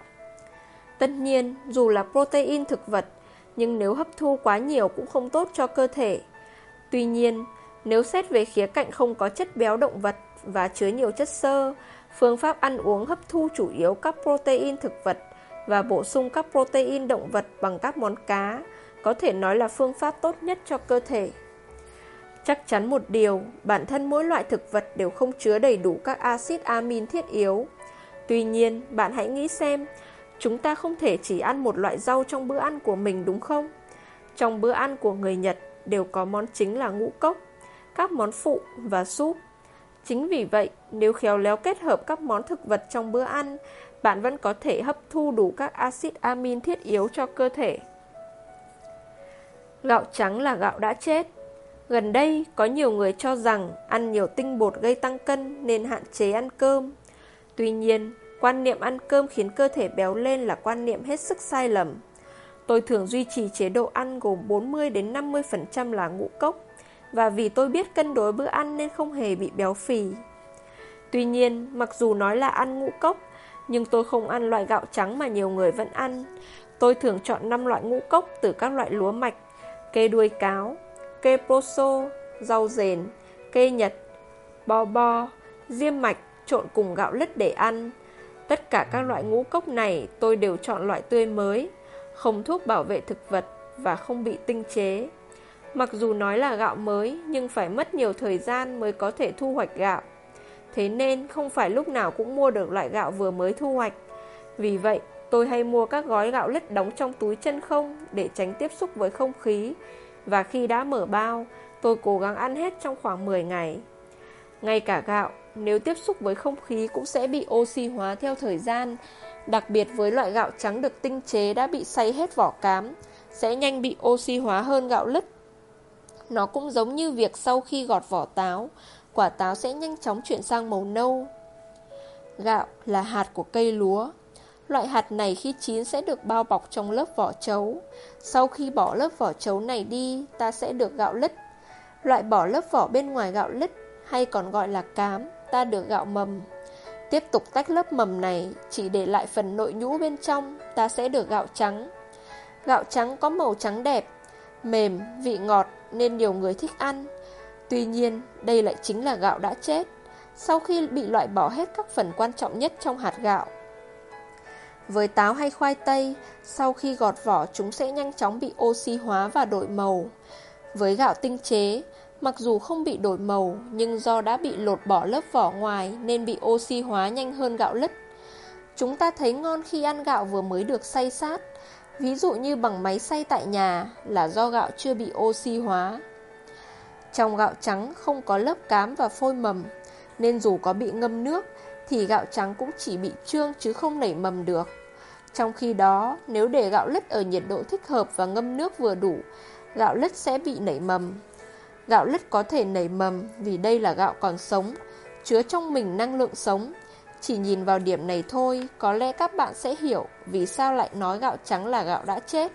Tất nhiên, dù là protein thực vật, nhưng nếu hấp thu quá nhiều cũng không tốt cho cơ thể. Tuy nhiên, nếu xét về khía cạnh không có chất béo động vật và chứa nhiều chất xơ, phương pháp ăn uống hấp thu chủ yếu các protein thực vật và bổ sung các protein động vật bằng các món cá có thể nói là phương pháp tốt nhất cho cơ thể. Chắc chắn một điều, bản thân mỗi loại thực vật đều không chứa đầy đủ các axit amin thiết yếu. Tuy nhiên, bạn hãy nghĩ xem, chúng ta không thể chỉ ăn một loại rau trong bữa ăn của mình đúng không? Trong bữa ăn của người Nhật đều có món chính là ngũ cốc, các món phụ và súp. Chính vì vậy, nếu khéo léo kết hợp các món thực vật trong bữa ăn, bạn vẫn có thể hấp thu đủ các axit amin thiết yếu cho cơ thể. Gạo trắng là gạo đã chết. Gần đây, có nhiều người cho rằng ăn nhiều tinh bột gây tăng cân nên hạn chế ăn cơm. Tuy nhiên, quan niệm ăn cơm khiến cơ thể béo lên là quan niệm hết sức sai lầm. Tôi thường duy trì chế độ ăn gồm bốn mươi đến năm mươi phần trăm là ngũ cốc, và vì tôi biết cân đối bữa ăn nên không hề bị béo phì. Tuy nhiên, mặc dù nói là ăn ngũ cốc, nhưng tôi không ăn loại gạo trắng mà nhiều người vẫn ăn. Tôi thường chọn năm loại ngũ cốc từ các loại lúa mạch, cây đuôi cáo, cây proso, rau dền, cây nhật, bo bo, diêm mạch trộn cùng gạo lứt để ăn. Tất cả các loại ngũ cốc này tôi đều chọn loại tươi mới, không thuốc bảo vệ thực vật và không bị tinh chế. Mặc dù nói là gạo mới nhưng phải mất nhiều thời gian mới có thể thu hoạch gạo. Thế nên không phải lúc nào cũng mua được loại gạo vừa mới thu hoạch. Vì vậy, tôi hay mua các gói gạo lứt đóng trong túi chân không để tránh tiếp xúc với không khí. Và khi đã mở bao, tôi cố gắng ăn hết trong khoảng mười ngày. Ngay cả gạo, nếu tiếp xúc với không khí cũng sẽ bị oxy hóa theo thời gian. Đặc biệt với loại gạo trắng được tinh chế đã bị xay hết vỏ cám, sẽ nhanh bị oxy hóa hơn gạo lứt. Nó cũng giống như việc sau khi gọt vỏ táo, quả táo sẽ nhanh chóng chuyển sang màu nâu. Gạo là hạt của cây lúa. Loại hạt này khi chín sẽ được bao bọc trong lớp vỏ trấu. Sau khi bỏ lớp vỏ trấu này đi, ta sẽ được gạo lứt. Loại bỏ lớp vỏ bên ngoài gạo lứt, hay còn gọi là cám, ta được gạo mầm. Tiếp tục tách lớp mầm này, chỉ để lại phần nội nhũ bên trong, ta sẽ được gạo trắng. Gạo trắng có màu trắng đẹp, mềm, vị ngọt nên nhiều người thích ăn. Tuy nhiên, đây lại chính là gạo đã chết, sau khi bị loại bỏ hết các phần quan trọng nhất trong hạt gạo. Với táo hay khoai tây, sau khi gọt vỏ chúng sẽ nhanh chóng bị oxy hóa và đổi màu. Với gạo tinh chế, mặc dù không bị đổi màu, nhưng do đã bị lột bỏ lớp vỏ ngoài nên bị oxy hóa nhanh hơn gạo lứt. Chúng ta thấy ngon khi ăn gạo vừa mới được xay sát, ví dụ như bằng máy xay tại nhà, là do gạo chưa bị oxy hóa. Trong gạo trắng không có lớp cám và phôi mầm, nên dù có bị ngâm nước thì gạo trắng cũng chỉ bị trương chứ không nảy mầm được. Trong khi đó, nếu để gạo lứt ở nhiệt độ thích hợp và ngâm nước vừa đủ, gạo lứt sẽ bị nảy mầm. Gạo lứt có thể nảy mầm vì đây là gạo còn sống, chứa trong mình năng lượng sống. Chỉ nhìn vào điểm này thôi, có lẽ các bạn sẽ hiểu vì sao lại nói gạo trắng là gạo đã chết.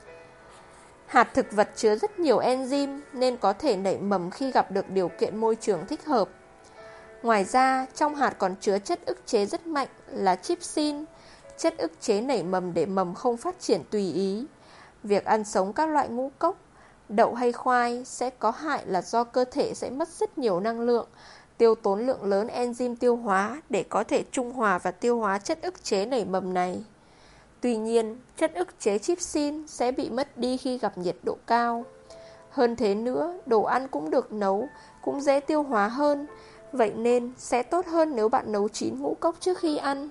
Hạt thực vật chứa rất nhiều enzyme nên có thể nảy mầm khi gặp được điều kiện môi trường thích hợp. Ngoài ra, trong hạt còn chứa chất ức chế rất mạnh là trypsin, chất ức chế nảy mầm để mầm không phát triển tùy ý. Việc ăn sống các loại ngũ cốc, đậu hay khoai sẽ có hại là do cơ thể sẽ mất rất nhiều năng lượng, tiêu tốn lượng lớn enzyme tiêu hóa để có thể trung hòa và tiêu hóa chất ức chế nảy mầm này. Tuy nhiên, chất ức chế trypsin sẽ bị mất đi khi gặp nhiệt độ cao. Hơn thế nữa, đồ ăn cũng được nấu, cũng dễ tiêu hóa hơn, vậy nên sẽ tốt hơn nếu bạn nấu chín ngũ cốc trước khi ăn.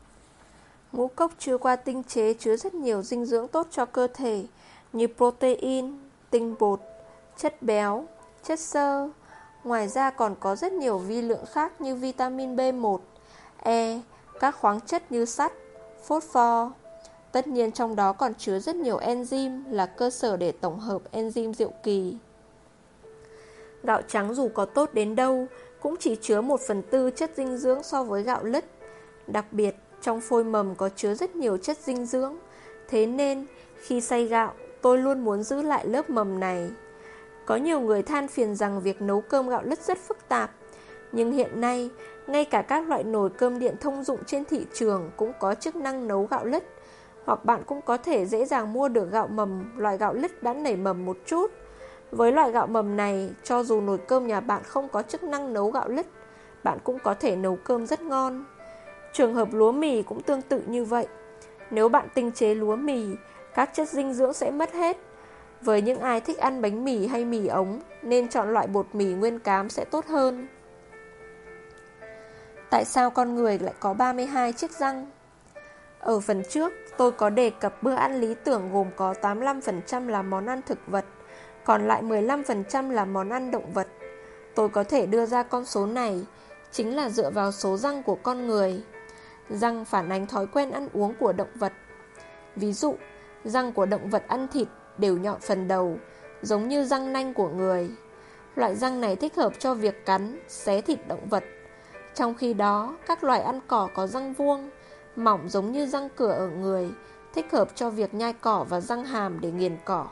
Ngũ cốc chưa qua tinh chế chứa rất nhiều dinh dưỡng tốt cho cơ thể như protein, tinh bột, chất béo, chất xơ. Ngoài ra còn có rất nhiều vi lượng khác như vitamin B một, E, các khoáng chất như sắt, phosphor. Tất nhiên trong đó còn chứa rất nhiều enzyme là cơ sở để tổng hợp enzyme diệu kỳ. Gạo trắng dù có tốt đến đâu cũng chỉ chứa một phần tư chất dinh dưỡng so với gạo lứt. Đặc biệt, trong phôi mầm có chứa rất nhiều chất dinh dưỡng. Thế nên, khi xay gạo, tôi luôn muốn giữ lại lớp mầm này. Có nhiều người than phiền rằng việc nấu cơm gạo lứt rất phức tạp. Nhưng hiện nay, ngay cả các loại nồi cơm điện thông dụng trên thị trường cũng có chức năng nấu gạo lứt. Hoặc bạn cũng có thể dễ dàng mua được gạo mầm, loại gạo lứt đã nảy mầm một chút. Với loại gạo mầm này, cho dù nồi cơm nhà bạn không có chức năng nấu gạo lứt, bạn cũng có thể nấu cơm rất ngon. Trường hợp lúa mì cũng tương tự như vậy. Nếu bạn tinh chế lúa mì, các chất dinh dưỡng sẽ mất hết. Với những ai thích ăn bánh mì hay mì ống, nên chọn loại bột mì nguyên cám sẽ tốt hơn. Tại sao con người lại có ba mươi hai chiếc răng? Ở phần trước, tôi có đề cập bữa ăn lý tưởng gồm có tám mươi lăm phần trăm là món ăn thực vật, còn lại mười lăm phần trăm là món ăn động vật. Tôi có thể đưa ra con số này chính là dựa vào số răng của con người. Răng phản ánh thói quen ăn uống của động vật. Ví dụ, răng của động vật ăn thịt đều nhọn phần đầu, giống như răng nanh của người. Loại răng này thích hợp cho việc cắn, xé thịt động vật. Trong khi đó, các loài ăn cỏ có răng vuông, mỏng giống như răng cửa ở người, thích hợp cho việc nhai cỏ và răng hàm để nghiền cỏ.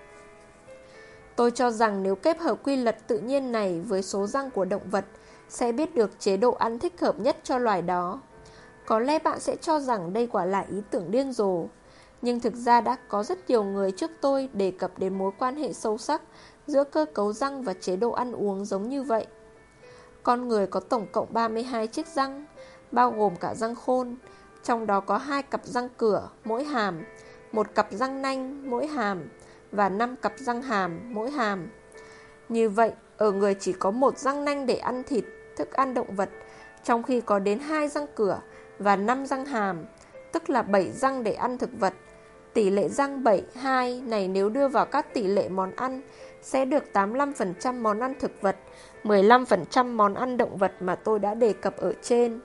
Tôi cho rằng nếu kết hợp quy luật tự nhiên này với số răng của động vật, sẽ biết được chế độ ăn thích hợp nhất cho loài đó. Có lẽ bạn sẽ cho rằng đây quả là ý tưởng điên rồ, nhưng thực ra đã có rất nhiều người trước tôi đề cập đến mối quan hệ sâu sắc giữa cơ cấu răng và chế độ ăn uống giống như vậy. Con người có tổng cộng ba mươi hai chiếc răng, bao gồm cả răng khôn, trong đó có hai cặp răng cửa mỗi hàm, một cặp răng nanh mỗi hàm và năm cặp răng hàm mỗi hàm. Như vậy, ở người chỉ có một răng nanh để ăn thịt, thức ăn động vật, trong khi có đến hai răng cửa và năm răng hàm, tức là bảy răng để ăn thực vật. Tỷ lệ răng bảy hai này nếu đưa vào các tỷ lệ món ăn sẽ được tám mươi lăm phần trăm món ăn thực vật, mười lăm phần trăm món ăn động vật mà tôi đã đề cập ở trên.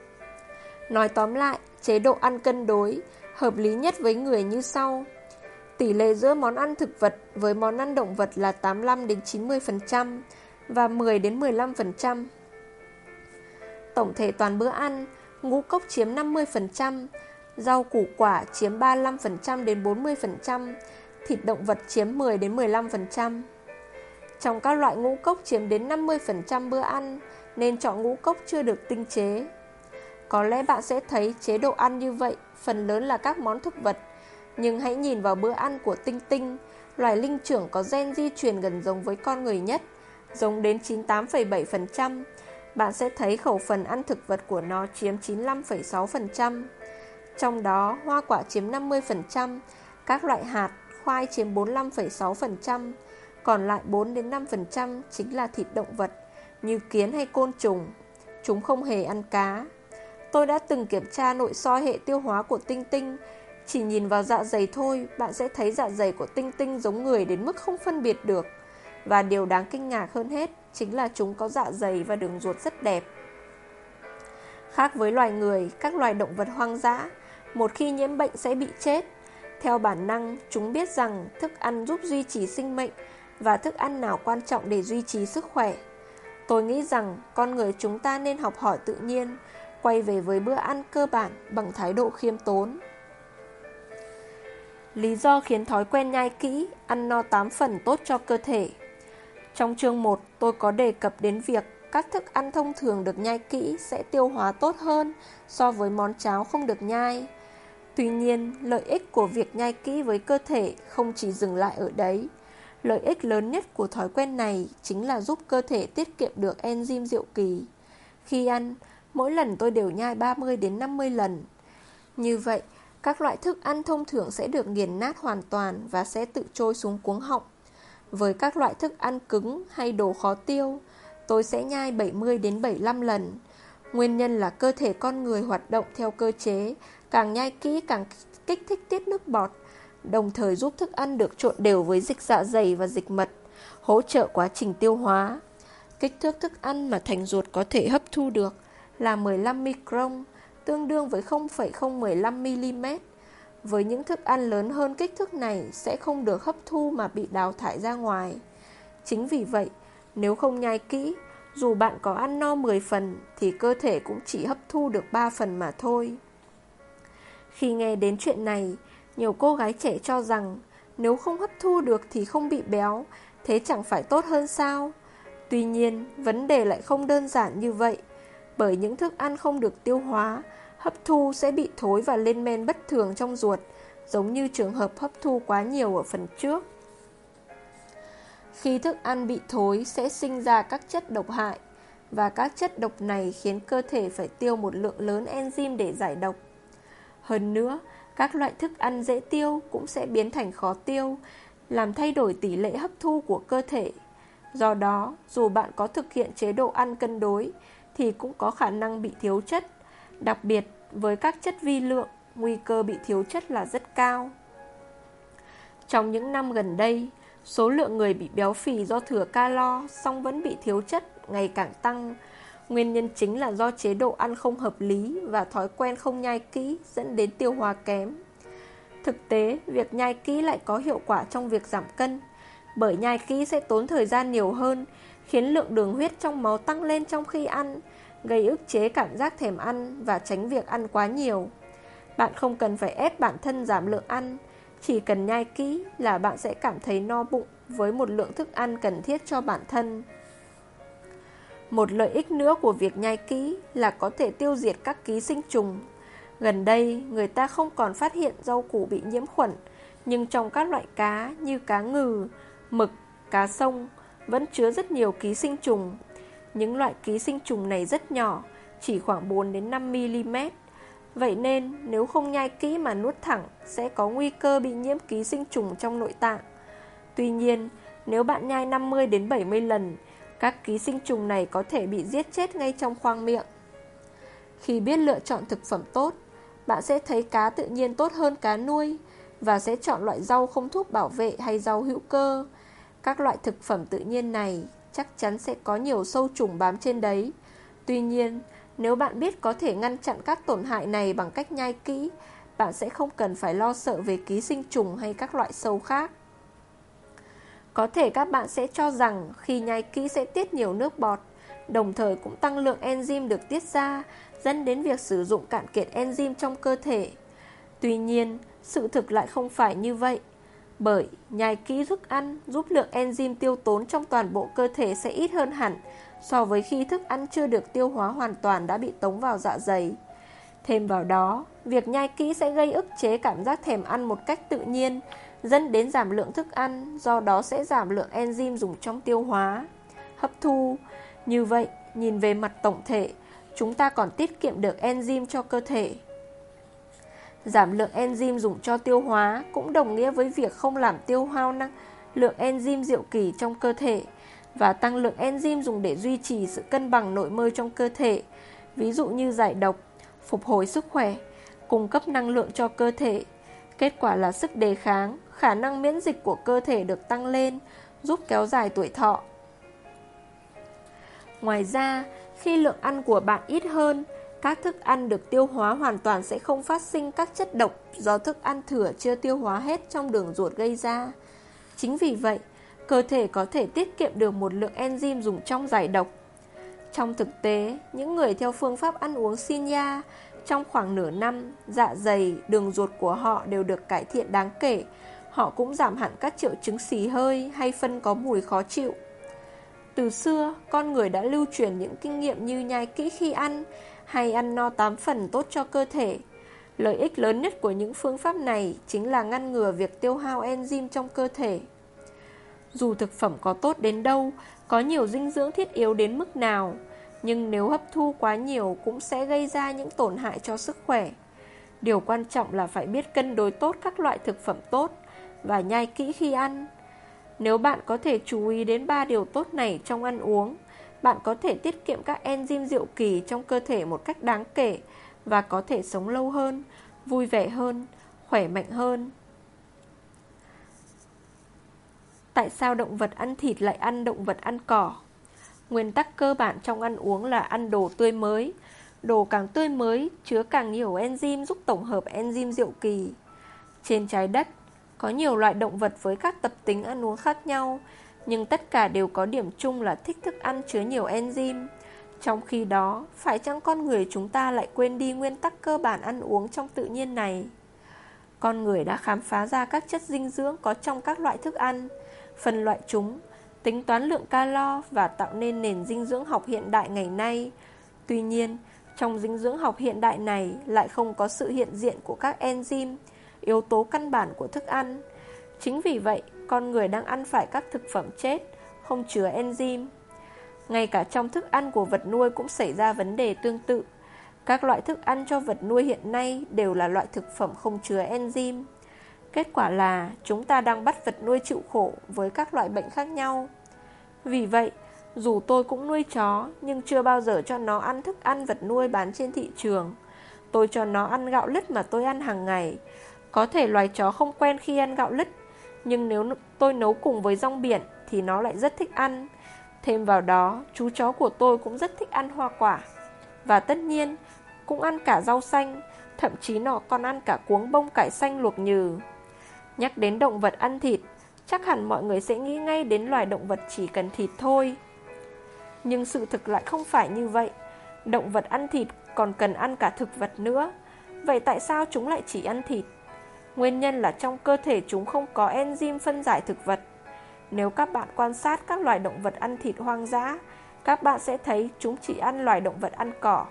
Nói tóm lại, chế độ ăn cân đối, hợp lý nhất với người như sau. Tỷ lệ giữa món ăn thực vật với món ăn động vật là tám mươi lăm đến chín mươi phần trăm và mười đến mười lăm phần trăm. Tổng thể toàn bữa ăn, ngũ cốc chiếm năm mươi phần trăm, rau củ quả chiếm ba mươi lăm phần trăm đến bốn mươi phần trăm, thịt động vật chiếm mười đến mười lăm phần trăm. Trong các loại ngũ cốc chiếm đến năm mươi phần trăm bữa ăn, nên chọn ngũ cốc chưa được tinh chế. Có lẽ bạn sẽ thấy chế độ ăn như vậy phần lớn là các món thực vật, nhưng hãy nhìn vào bữa ăn của tinh tinh, loài linh trưởng có gen di truyền gần giống với con người nhất, giống đến chín mươi tám phẩy bảy phần trăm. Bạn sẽ thấy khẩu phần ăn thực vật của nó chiếm chín mươi lăm phẩy sáu phần trăm. Trong đó hoa quả chiếm năm mươi phần trăm, các loại hạt, khoai chiếm bốn mươi lăm phẩy sáu phần trăm, còn lại bốn đến năm phần trăm chính là thịt động vật như kiến hay côn trùng. Chúng không hề ăn cá. Tôi đã từng kiểm tra nội soi hệ tiêu hóa của Tinh Tinh. Chỉ nhìn vào dạ dày thôi, bạn sẽ thấy dạ dày của Tinh Tinh giống người đến mức không phân biệt được. Và điều đáng kinh ngạc hơn hết chính là chúng có dạ dày và đường ruột rất đẹp. Khác với loài người, các loài động vật hoang dã, một khi nhiễm bệnh sẽ bị chết. Theo bản năng, chúng biết rằng thức ăn giúp duy trì sinh mệnh và thức ăn nào quan trọng để duy trì sức khỏe. Tôi nghĩ rằng con người chúng ta nên học hỏi tự nhiên, quay về với bữa ăn cơ bản bằng thái độ khiêm tốn. Lý do khiến thói quen nhai kỹ, ăn no tám phần tốt cho cơ thể. Trong chương một, tôi có đề cập đến việc các thức ăn thông thường được nhai kỹ sẽ tiêu hóa tốt hơn so với món cháo không được nhai. Tuy nhiên, lợi ích của việc nhai kỹ với cơ thể không chỉ dừng lại ở đấy. Lợi ích lớn nhất của thói quen này chính là giúp cơ thể tiết kiệm được enzyme diệu kỳ. Khi ăn, mỗi lần tôi đều nhai ba mươi đến năm mươi lần. Như vậy, các loại thức ăn thông thường sẽ được nghiền nát hoàn toàn và sẽ tự trôi xuống cuống họng. Với các loại thức ăn cứng hay đồ khó tiêu, tôi sẽ nhai bảy mươi đến bảy mươi lăm lần. Nguyên nhân là cơ thể con người hoạt động theo cơ chế càng nhai kỹ càng kích thích tiết nước bọt, đồng thời giúp thức ăn được trộn đều với dịch dạ dày và dịch mật, hỗ trợ quá trình tiêu hóa. Kích thước thức ăn mà thành ruột có thể hấp thu được là mười lăm micron, tương đương với không phẩy không một lăm mi-li-mét. Với những thức ăn lớn hơn kích thước này sẽ không được hấp thu mà bị đào thải ra ngoài. Chính vì vậy, nếu không nhai kỹ, dù bạn có ăn no mười phần thì cơ thể cũng chỉ hấp thu được ba phần mà thôi. Khi nghe đến chuyện này, nhiều cô gái trẻ cho rằng nếu không hấp thu được thì không bị béo, thế chẳng phải tốt hơn sao? Tuy nhiên, vấn đề lại không đơn giản như vậy, bởi những thức ăn không được tiêu hóa, hấp thu sẽ bị thối và lên men bất thường trong ruột, giống như trường hợp hấp thu quá nhiều ở phần trước. Khi thức ăn bị thối sẽ sinh ra các chất độc hại, và các chất độc này khiến cơ thể phải tiêu một lượng lớn enzyme để giải độc. Hơn nữa, các loại thức ăn dễ tiêu cũng sẽ biến thành khó tiêu, làm thay đổi tỷ lệ hấp thu của cơ thể. Do đó, dù bạn có thực hiện chế độ ăn cân đối, thì cũng có khả năng bị thiếu chất. Đặc biệt, với các chất vi lượng, nguy cơ bị thiếu chất là rất cao. Trong những năm gần đây, số lượng người bị béo phì do thừa calo song vẫn bị thiếu chất ngày càng tăng. Nguyên nhân chính là do chế độ ăn không hợp lý và thói quen không nhai kỹ dẫn đến tiêu hóa kém. Thực tế, việc nhai kỹ lại có hiệu quả trong việc giảm cân, bởi nhai kỹ sẽ tốn thời gian nhiều hơn, khiến lượng đường huyết trong máu tăng lên trong khi ăn, gây ức chế cảm giác thèm ăn và tránh việc ăn quá nhiều. Bạn không cần phải ép bản thân giảm lượng ăn, chỉ cần nhai kỹ là bạn sẽ cảm thấy no bụng với một lượng thức ăn cần thiết cho bản thân. Một lợi ích nữa của việc nhai kỹ là có thể tiêu diệt các ký sinh trùng. Gần đây, người ta không còn phát hiện rau củ bị nhiễm khuẩn, nhưng trong các loại cá như cá ngừ, mực, cá sông vẫn chứa rất nhiều ký sinh trùng. Những loại ký sinh trùng này rất nhỏ, chỉ khoảng bốn đến năm mi-li-mét. Vậy nên, nếu không nhai kỹ mà nuốt thẳng, sẽ có nguy cơ bị nhiễm ký sinh trùng trong nội tạng. Tuy nhiên, nếu bạn nhai năm mươi đến bảy mươi lần, các ký sinh trùng này có thể bị giết chết ngay trong khoang miệng. Khi biết lựa chọn thực phẩm tốt, bạn sẽ thấy cá tự nhiên tốt hơn cá nuôi và sẽ chọn loại rau không thuốc bảo vệ hay rau hữu cơ. Các loại thực phẩm tự nhiên này chắc chắn sẽ có nhiều sâu trùng bám trên đấy. Tuy nhiên, nếu bạn biết có thể ngăn chặn các tổn hại này bằng cách nhai kỹ, bạn sẽ không cần phải lo sợ về ký sinh trùng hay các loại sâu khác. Có thể các bạn sẽ cho rằng khi nhai kỹ sẽ tiết nhiều nước bọt, đồng thời cũng tăng lượng enzyme được tiết ra, dẫn đến việc sử dụng cạn kiệt enzyme trong cơ thể. Tuy nhiên, sự thực lại không phải như vậy, bởi nhai kỹ thức ăn giúp lượng enzyme tiêu tốn trong toàn bộ cơ thể sẽ ít hơn hẳn so với khi thức ăn chưa được tiêu hóa hoàn toàn đã bị tống vào dạ dày. Thêm vào đó, việc nhai kỹ sẽ gây ức chế cảm giác thèm ăn một cách tự nhiên, dẫn đến giảm lượng thức ăn, do đó sẽ giảm lượng enzyme dùng trong tiêu hóa, hấp thu. Như vậy, nhìn về mặt tổng thể, chúng ta còn tiết kiệm được enzyme cho cơ thể. Giảm lượng enzyme dùng cho tiêu hóa cũng đồng nghĩa với việc không làm tiêu hao năng lượng enzyme diệu kỳ trong cơ thể và tăng lượng enzyme dùng để duy trì sự cân bằng nội môi trong cơ thể, ví dụ như giải độc, phục hồi sức khỏe, cung cấp năng lượng cho cơ thể. Kết quả là sức đề kháng, khả năng miễn dịch của cơ thể được tăng lên, giúp kéo dài tuổi thọ. Ngoài ra, khi lượng ăn của bạn ít hơn, các thức ăn được tiêu hóa hoàn toàn sẽ không phát sinh các chất độc do thức ăn thừa chưa tiêu hóa hết trong đường ruột gây ra. Chính vì vậy, cơ thể có thể tiết kiệm được một lượng enzyme dùng trong giải độc. Trong thực tế, những người theo phương pháp ăn uống Shinya, trong khoảng nửa năm, dạ dày, đường ruột của họ đều được cải thiện đáng kể. Họ cũng giảm hẳn các triệu chứng xì hơi hay phân có mùi khó chịu. Từ xưa, con người đã lưu truyền những kinh nghiệm như nhai kỹ khi ăn hay ăn no tám phần tốt cho cơ thể. Lợi ích lớn nhất của những phương pháp này chính là ngăn ngừa việc tiêu hao enzyme trong cơ thể. Dù thực phẩm có tốt đến đâu, có nhiều dinh dưỡng thiết yếu đến mức nào, nhưng nếu hấp thu quá nhiều cũng sẽ gây ra những tổn hại cho sức khỏe. Điều quan trọng là phải biết cân đối tốt các loại thực phẩm tốt và nhai kỹ khi ăn. Nếu bạn có thể chú ý đến ba điều tốt này trong ăn uống, bạn có thể tiết kiệm các enzyme diệu kỳ trong cơ thể một cách đáng kể và có thể sống lâu hơn, vui vẻ hơn, khỏe mạnh hơn. Tại sao động vật ăn thịt lại ăn động vật ăn cỏ? Nguyên tắc cơ bản trong ăn uống là ăn đồ tươi mới. Đồ càng tươi mới chứa càng nhiều enzyme giúp tổng hợp enzyme diệu kỳ. Trên trái đất, có nhiều loại động vật với các tập tính ăn uống khác nhau, nhưng tất cả đều có điểm chung là thích thức ăn chứa nhiều enzyme. Trong khi đó, phải chăng con người chúng ta lại quên đi nguyên tắc cơ bản ăn uống trong tự nhiên này? Con người đã khám phá ra các chất dinh dưỡng có trong các loại thức ăn, phân loại chúng, tính toán lượng calo và tạo nên nền dinh dưỡng học hiện đại ngày nay. Tuy nhiên, trong dinh dưỡng học hiện đại này lại không có sự hiện diện của các enzyme, yếu tố căn bản của thức ăn. Chính vì vậy, con người đang ăn phải các thực phẩm chết, không chứa enzyme. Ngay cả trong thức ăn của vật nuôi cũng xảy ra vấn đề tương tự. Các loại thức ăn cho vật nuôi hiện nay đều là loại thực phẩm không chứa enzyme. Kết quả là chúng ta đang bắt vật nuôi chịu khổ với các loại bệnh khác nhau. Vì vậy, dù tôi cũng nuôi chó, nhưng chưa bao giờ cho nó ăn thức ăn vật nuôi bán trên thị trường. Tôi cho nó ăn gạo lứt mà tôi ăn hàng ngày. Có thể loài chó không quen khi ăn gạo lứt, nhưng nếu tôi nấu cùng với rong biển thì nó lại rất thích ăn. Thêm vào đó, chú chó của tôi cũng rất thích ăn hoa quả. Và tất nhiên, cũng ăn cả rau xanh, thậm chí nó còn ăn cả cuống bông cải xanh luộc nhừ. Nhắc đến động vật ăn thịt, chắc hẳn mọi người sẽ nghĩ ngay đến loài động vật chỉ cần thịt thôi. Nhưng sự thực lại không phải như vậy. Động vật ăn thịt còn cần ăn cả thực vật nữa. Vậy tại sao chúng lại chỉ ăn thịt? Nguyên nhân là trong cơ thể chúng không có enzyme phân giải thực vật. Nếu các bạn quan sát các loài động vật ăn thịt hoang dã, các bạn sẽ thấy chúng chỉ ăn loài động vật ăn cỏ.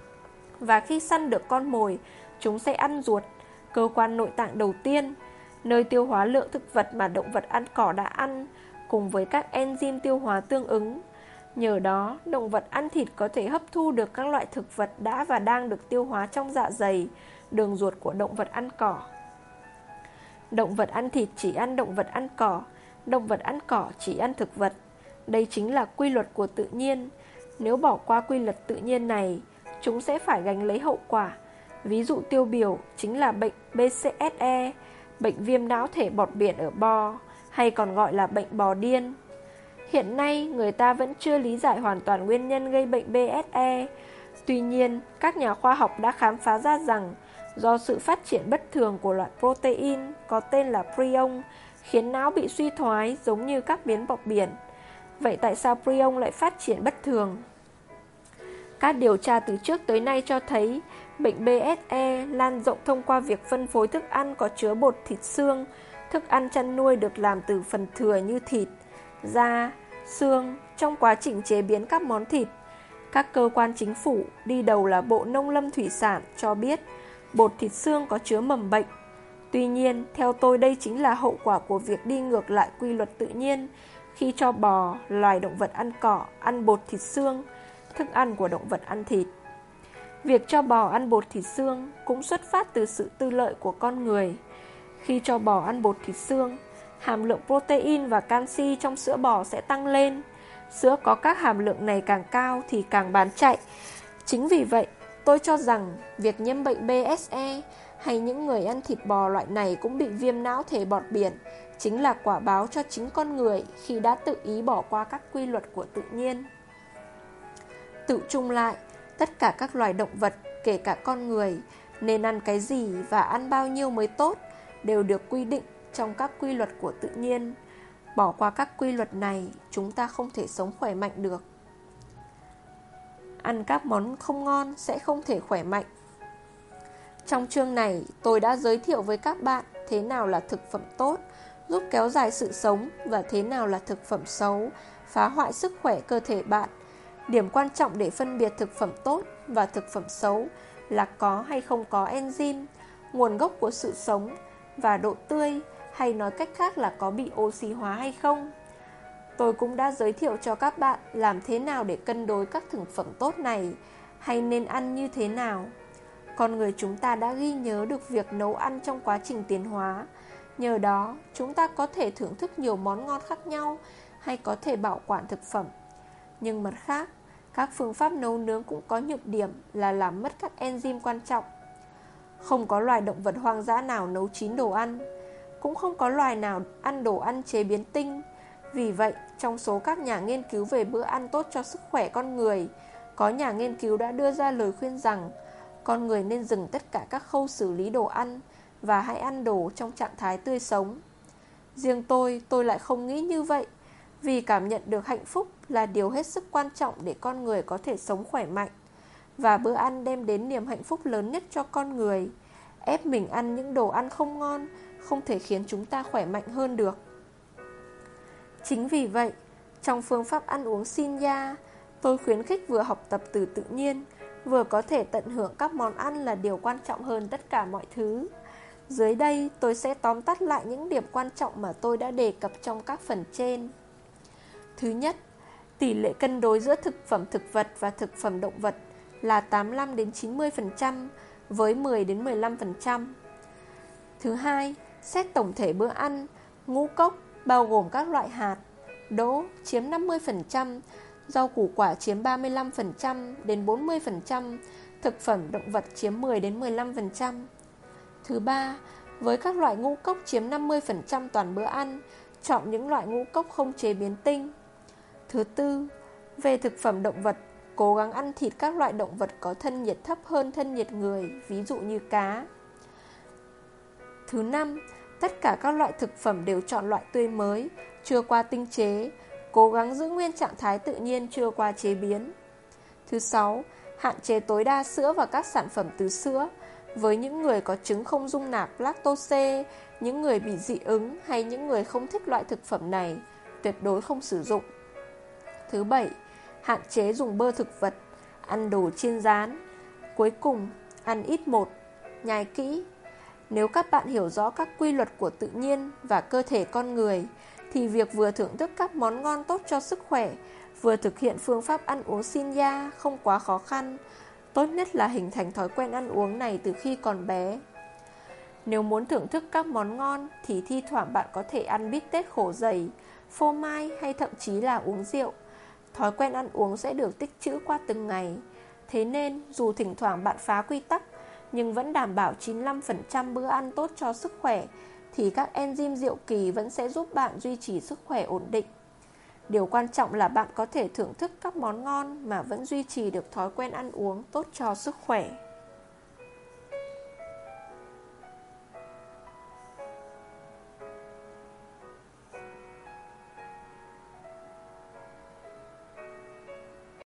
Và khi săn được con mồi, chúng sẽ ăn ruột, cơ quan nội tạng đầu tiên, nơi tiêu hóa lượng thực vật mà động vật ăn cỏ đã ăn, cùng với các enzyme tiêu hóa tương ứng. Nhờ đó, động vật ăn thịt có thể hấp thu được các loại thực vật đã và đang được tiêu hóa trong dạ dày, đường ruột của động vật ăn cỏ. Động vật ăn thịt chỉ ăn động vật ăn cỏ, động vật ăn cỏ chỉ ăn thực vật. Đây chính là quy luật của tự nhiên. Nếu bỏ qua quy luật tự nhiên này, chúng sẽ phải gánh lấy hậu quả. Ví dụ tiêu biểu chính là bệnh bê xê ét e, bệnh viêm não thể bọt biển ở bò, hay còn gọi là bệnh bò điên. Hiện nay, người ta vẫn chưa lý giải hoàn toàn nguyên nhân gây bệnh bê ét e. Tuy nhiên, các nhà khoa học đã khám phá ra rằng do sự phát triển bất thường của loại protein có tên là prion, khiến não bị suy thoái giống như các miến bọt biển. Vậy tại sao prion lại phát triển bất thường? Các điều tra từ trước tới nay cho thấy bệnh bê ét e lan rộng thông qua việc phân phối thức ăn có chứa bột thịt xương, thức ăn chăn nuôi được làm từ phần thừa như thịt, da, xương trong quá trình chế biến các món thịt. Các cơ quan chính phủ, đi đầu là Bộ Nông lâm Thủy sản, cho biết bột thịt xương có chứa mầm bệnh. Tuy nhiên, theo tôi đây chính là hậu quả của việc đi ngược lại quy luật tự nhiên khi cho bò, loài động vật ăn cỏ, ăn bột thịt xương, thức ăn của động vật ăn thịt. Việc cho bò ăn bột thịt xương cũng xuất phát từ sự tư lợi của con người. Khi cho bò ăn bột thịt xương, hàm lượng protein và canxi trong sữa bò sẽ tăng lên. Sữa có các hàm lượng này càng cao thì càng bán chạy. Chính vì vậy, tôi cho rằng việc nhiễm bệnh bê ét e hay những người ăn thịt bò loại này cũng bị viêm não thể bọt biển chính là quả báo cho chính con người khi đã tự ý bỏ qua các quy luật của tự nhiên. Tự chung lại, tất cả các loài động vật, kể cả con người, nên ăn cái gì và ăn bao nhiêu mới tốt đều được quy định trong các quy luật của tự nhiên. Bỏ qua các quy luật này, chúng ta không thể sống khỏe mạnh được. Ăn các món không ngon sẽ không thể khỏe mạnh. Trong chương này, tôi đã giới thiệu với các bạn thế nào là thực phẩm tốt, giúp kéo dài sự sống, và thế nào là thực phẩm xấu, phá hoại sức khỏe cơ thể bạn. Điểm quan trọng để phân biệt thực phẩm tốt và thực phẩm xấu là có hay không có enzyme, nguồn gốc của sự sống và độ tươi, hay nói cách khác là có bị oxy hóa hay không. Tôi cũng đã giới thiệu cho các bạn làm thế nào để cân đối các thực phẩm tốt này, hay nên ăn như thế nào. Con người chúng ta đã ghi nhớ được việc nấu ăn trong quá trình tiến hóa. Nhờ đó, chúng ta có thể thưởng thức nhiều món ngon khác nhau, hay có thể bảo quản thực phẩm. Nhưng mặt khác, các phương pháp nấu nướng cũng có nhược điểm là làm mất các enzyme quan trọng. Không có loài động vật hoang dã nào nấu chín đồ ăn, cũng không có loài nào ăn đồ ăn chế biến tinh. Vì vậy, trong số các nhà nghiên cứu về bữa ăn tốt cho sức khỏe con người, có nhà nghiên cứu đã đưa ra lời khuyên rằng con người nên dừng tất cả các khâu xử lý đồ ăn và hãy ăn đồ trong trạng thái tươi sống. Riêng tôi, tôi lại không nghĩ như vậy, vì cảm nhận được hạnh phúc là điều hết sức quan trọng để con người có thể sống khỏe mạnh. Và bữa ăn đem đến niềm hạnh phúc lớn nhất cho con người. Ép mình ăn những đồ ăn không ngon không thể khiến chúng ta khỏe mạnh hơn được. Chính vì vậy, trong phương pháp ăn uống Shinya, tôi khuyến khích vừa học tập từ tự nhiên, vừa có thể tận hưởng các món ăn là điều quan trọng hơn tất cả mọi thứ. Dưới đây tôi sẽ tóm tắt lại những điểm quan trọng mà tôi đã đề cập trong các phần trên. Thứ nhất, tỷ lệ cân đối giữa thực phẩm thực vật và thực phẩm động vật là tám mươi lăm đến chín mươi phần trăm với mười đến mười lăm phần trăm. Thứ hai, xét tổng thể bữa ăn, ngũ cốc bao gồm các loại hạt, đỗ chiếm năm mươi phần trăm, rau củ quả chiếm ba mươi lăm phần trăm đến bốn mươi phần trăm, thực phẩm động vật chiếm mười đến mười lăm phần trăm. Thứ ba, với các loại ngũ cốc chiếm năm mươi phần trăm toàn bữa ăn, chọn những loại ngũ cốc không chế biến tinh. Thứ tư, về thực phẩm động vật, cố gắng ăn thịt các loại động vật có thân nhiệt thấp hơn thân nhiệt người, ví dụ như cá. Thứ năm, tất cả các loại thực phẩm đều chọn loại tươi mới, chưa qua tinh chế, cố gắng giữ nguyên trạng thái tự nhiên chưa qua chế biến. Thứ sáu, hạn chế tối đa sữa và các sản phẩm từ sữa. Với những người có trứng không dung nạp lactose, những người bị dị ứng hay những người không thích loại thực phẩm này, tuyệt đối không sử dụng. Thứ bảy, hạn chế dùng bơ thực vật, ăn đồ chiên rán. Cuối cùng, ăn ít một, nhai kỹ. Nếu các bạn hiểu rõ các quy luật của tự nhiên và cơ thể con người, thì việc vừa thưởng thức các món ngon tốt cho sức khỏe, vừa thực hiện phương pháp ăn uống Shinya không quá khó khăn. Tốt nhất là hình thành thói quen ăn uống này từ khi còn bé. Nếu muốn thưởng thức các món ngon thì thi thoảng bạn có thể ăn bít tết khổ dày, phô mai hay thậm chí là uống rượu. Thói quen ăn uống sẽ được tích trữ qua từng ngày. Thế nên dù thỉnh thoảng bạn phá quy tắc nhưng vẫn đảm bảo chín mươi lăm phần trăm bữa ăn tốt cho sức khỏe, thì các enzyme diệu kỳ vẫn sẽ giúp bạn duy trì sức khỏe ổn định. Điều quan trọng là bạn có thể thưởng thức các món ngon mà vẫn duy trì được thói quen ăn uống tốt cho sức khỏe.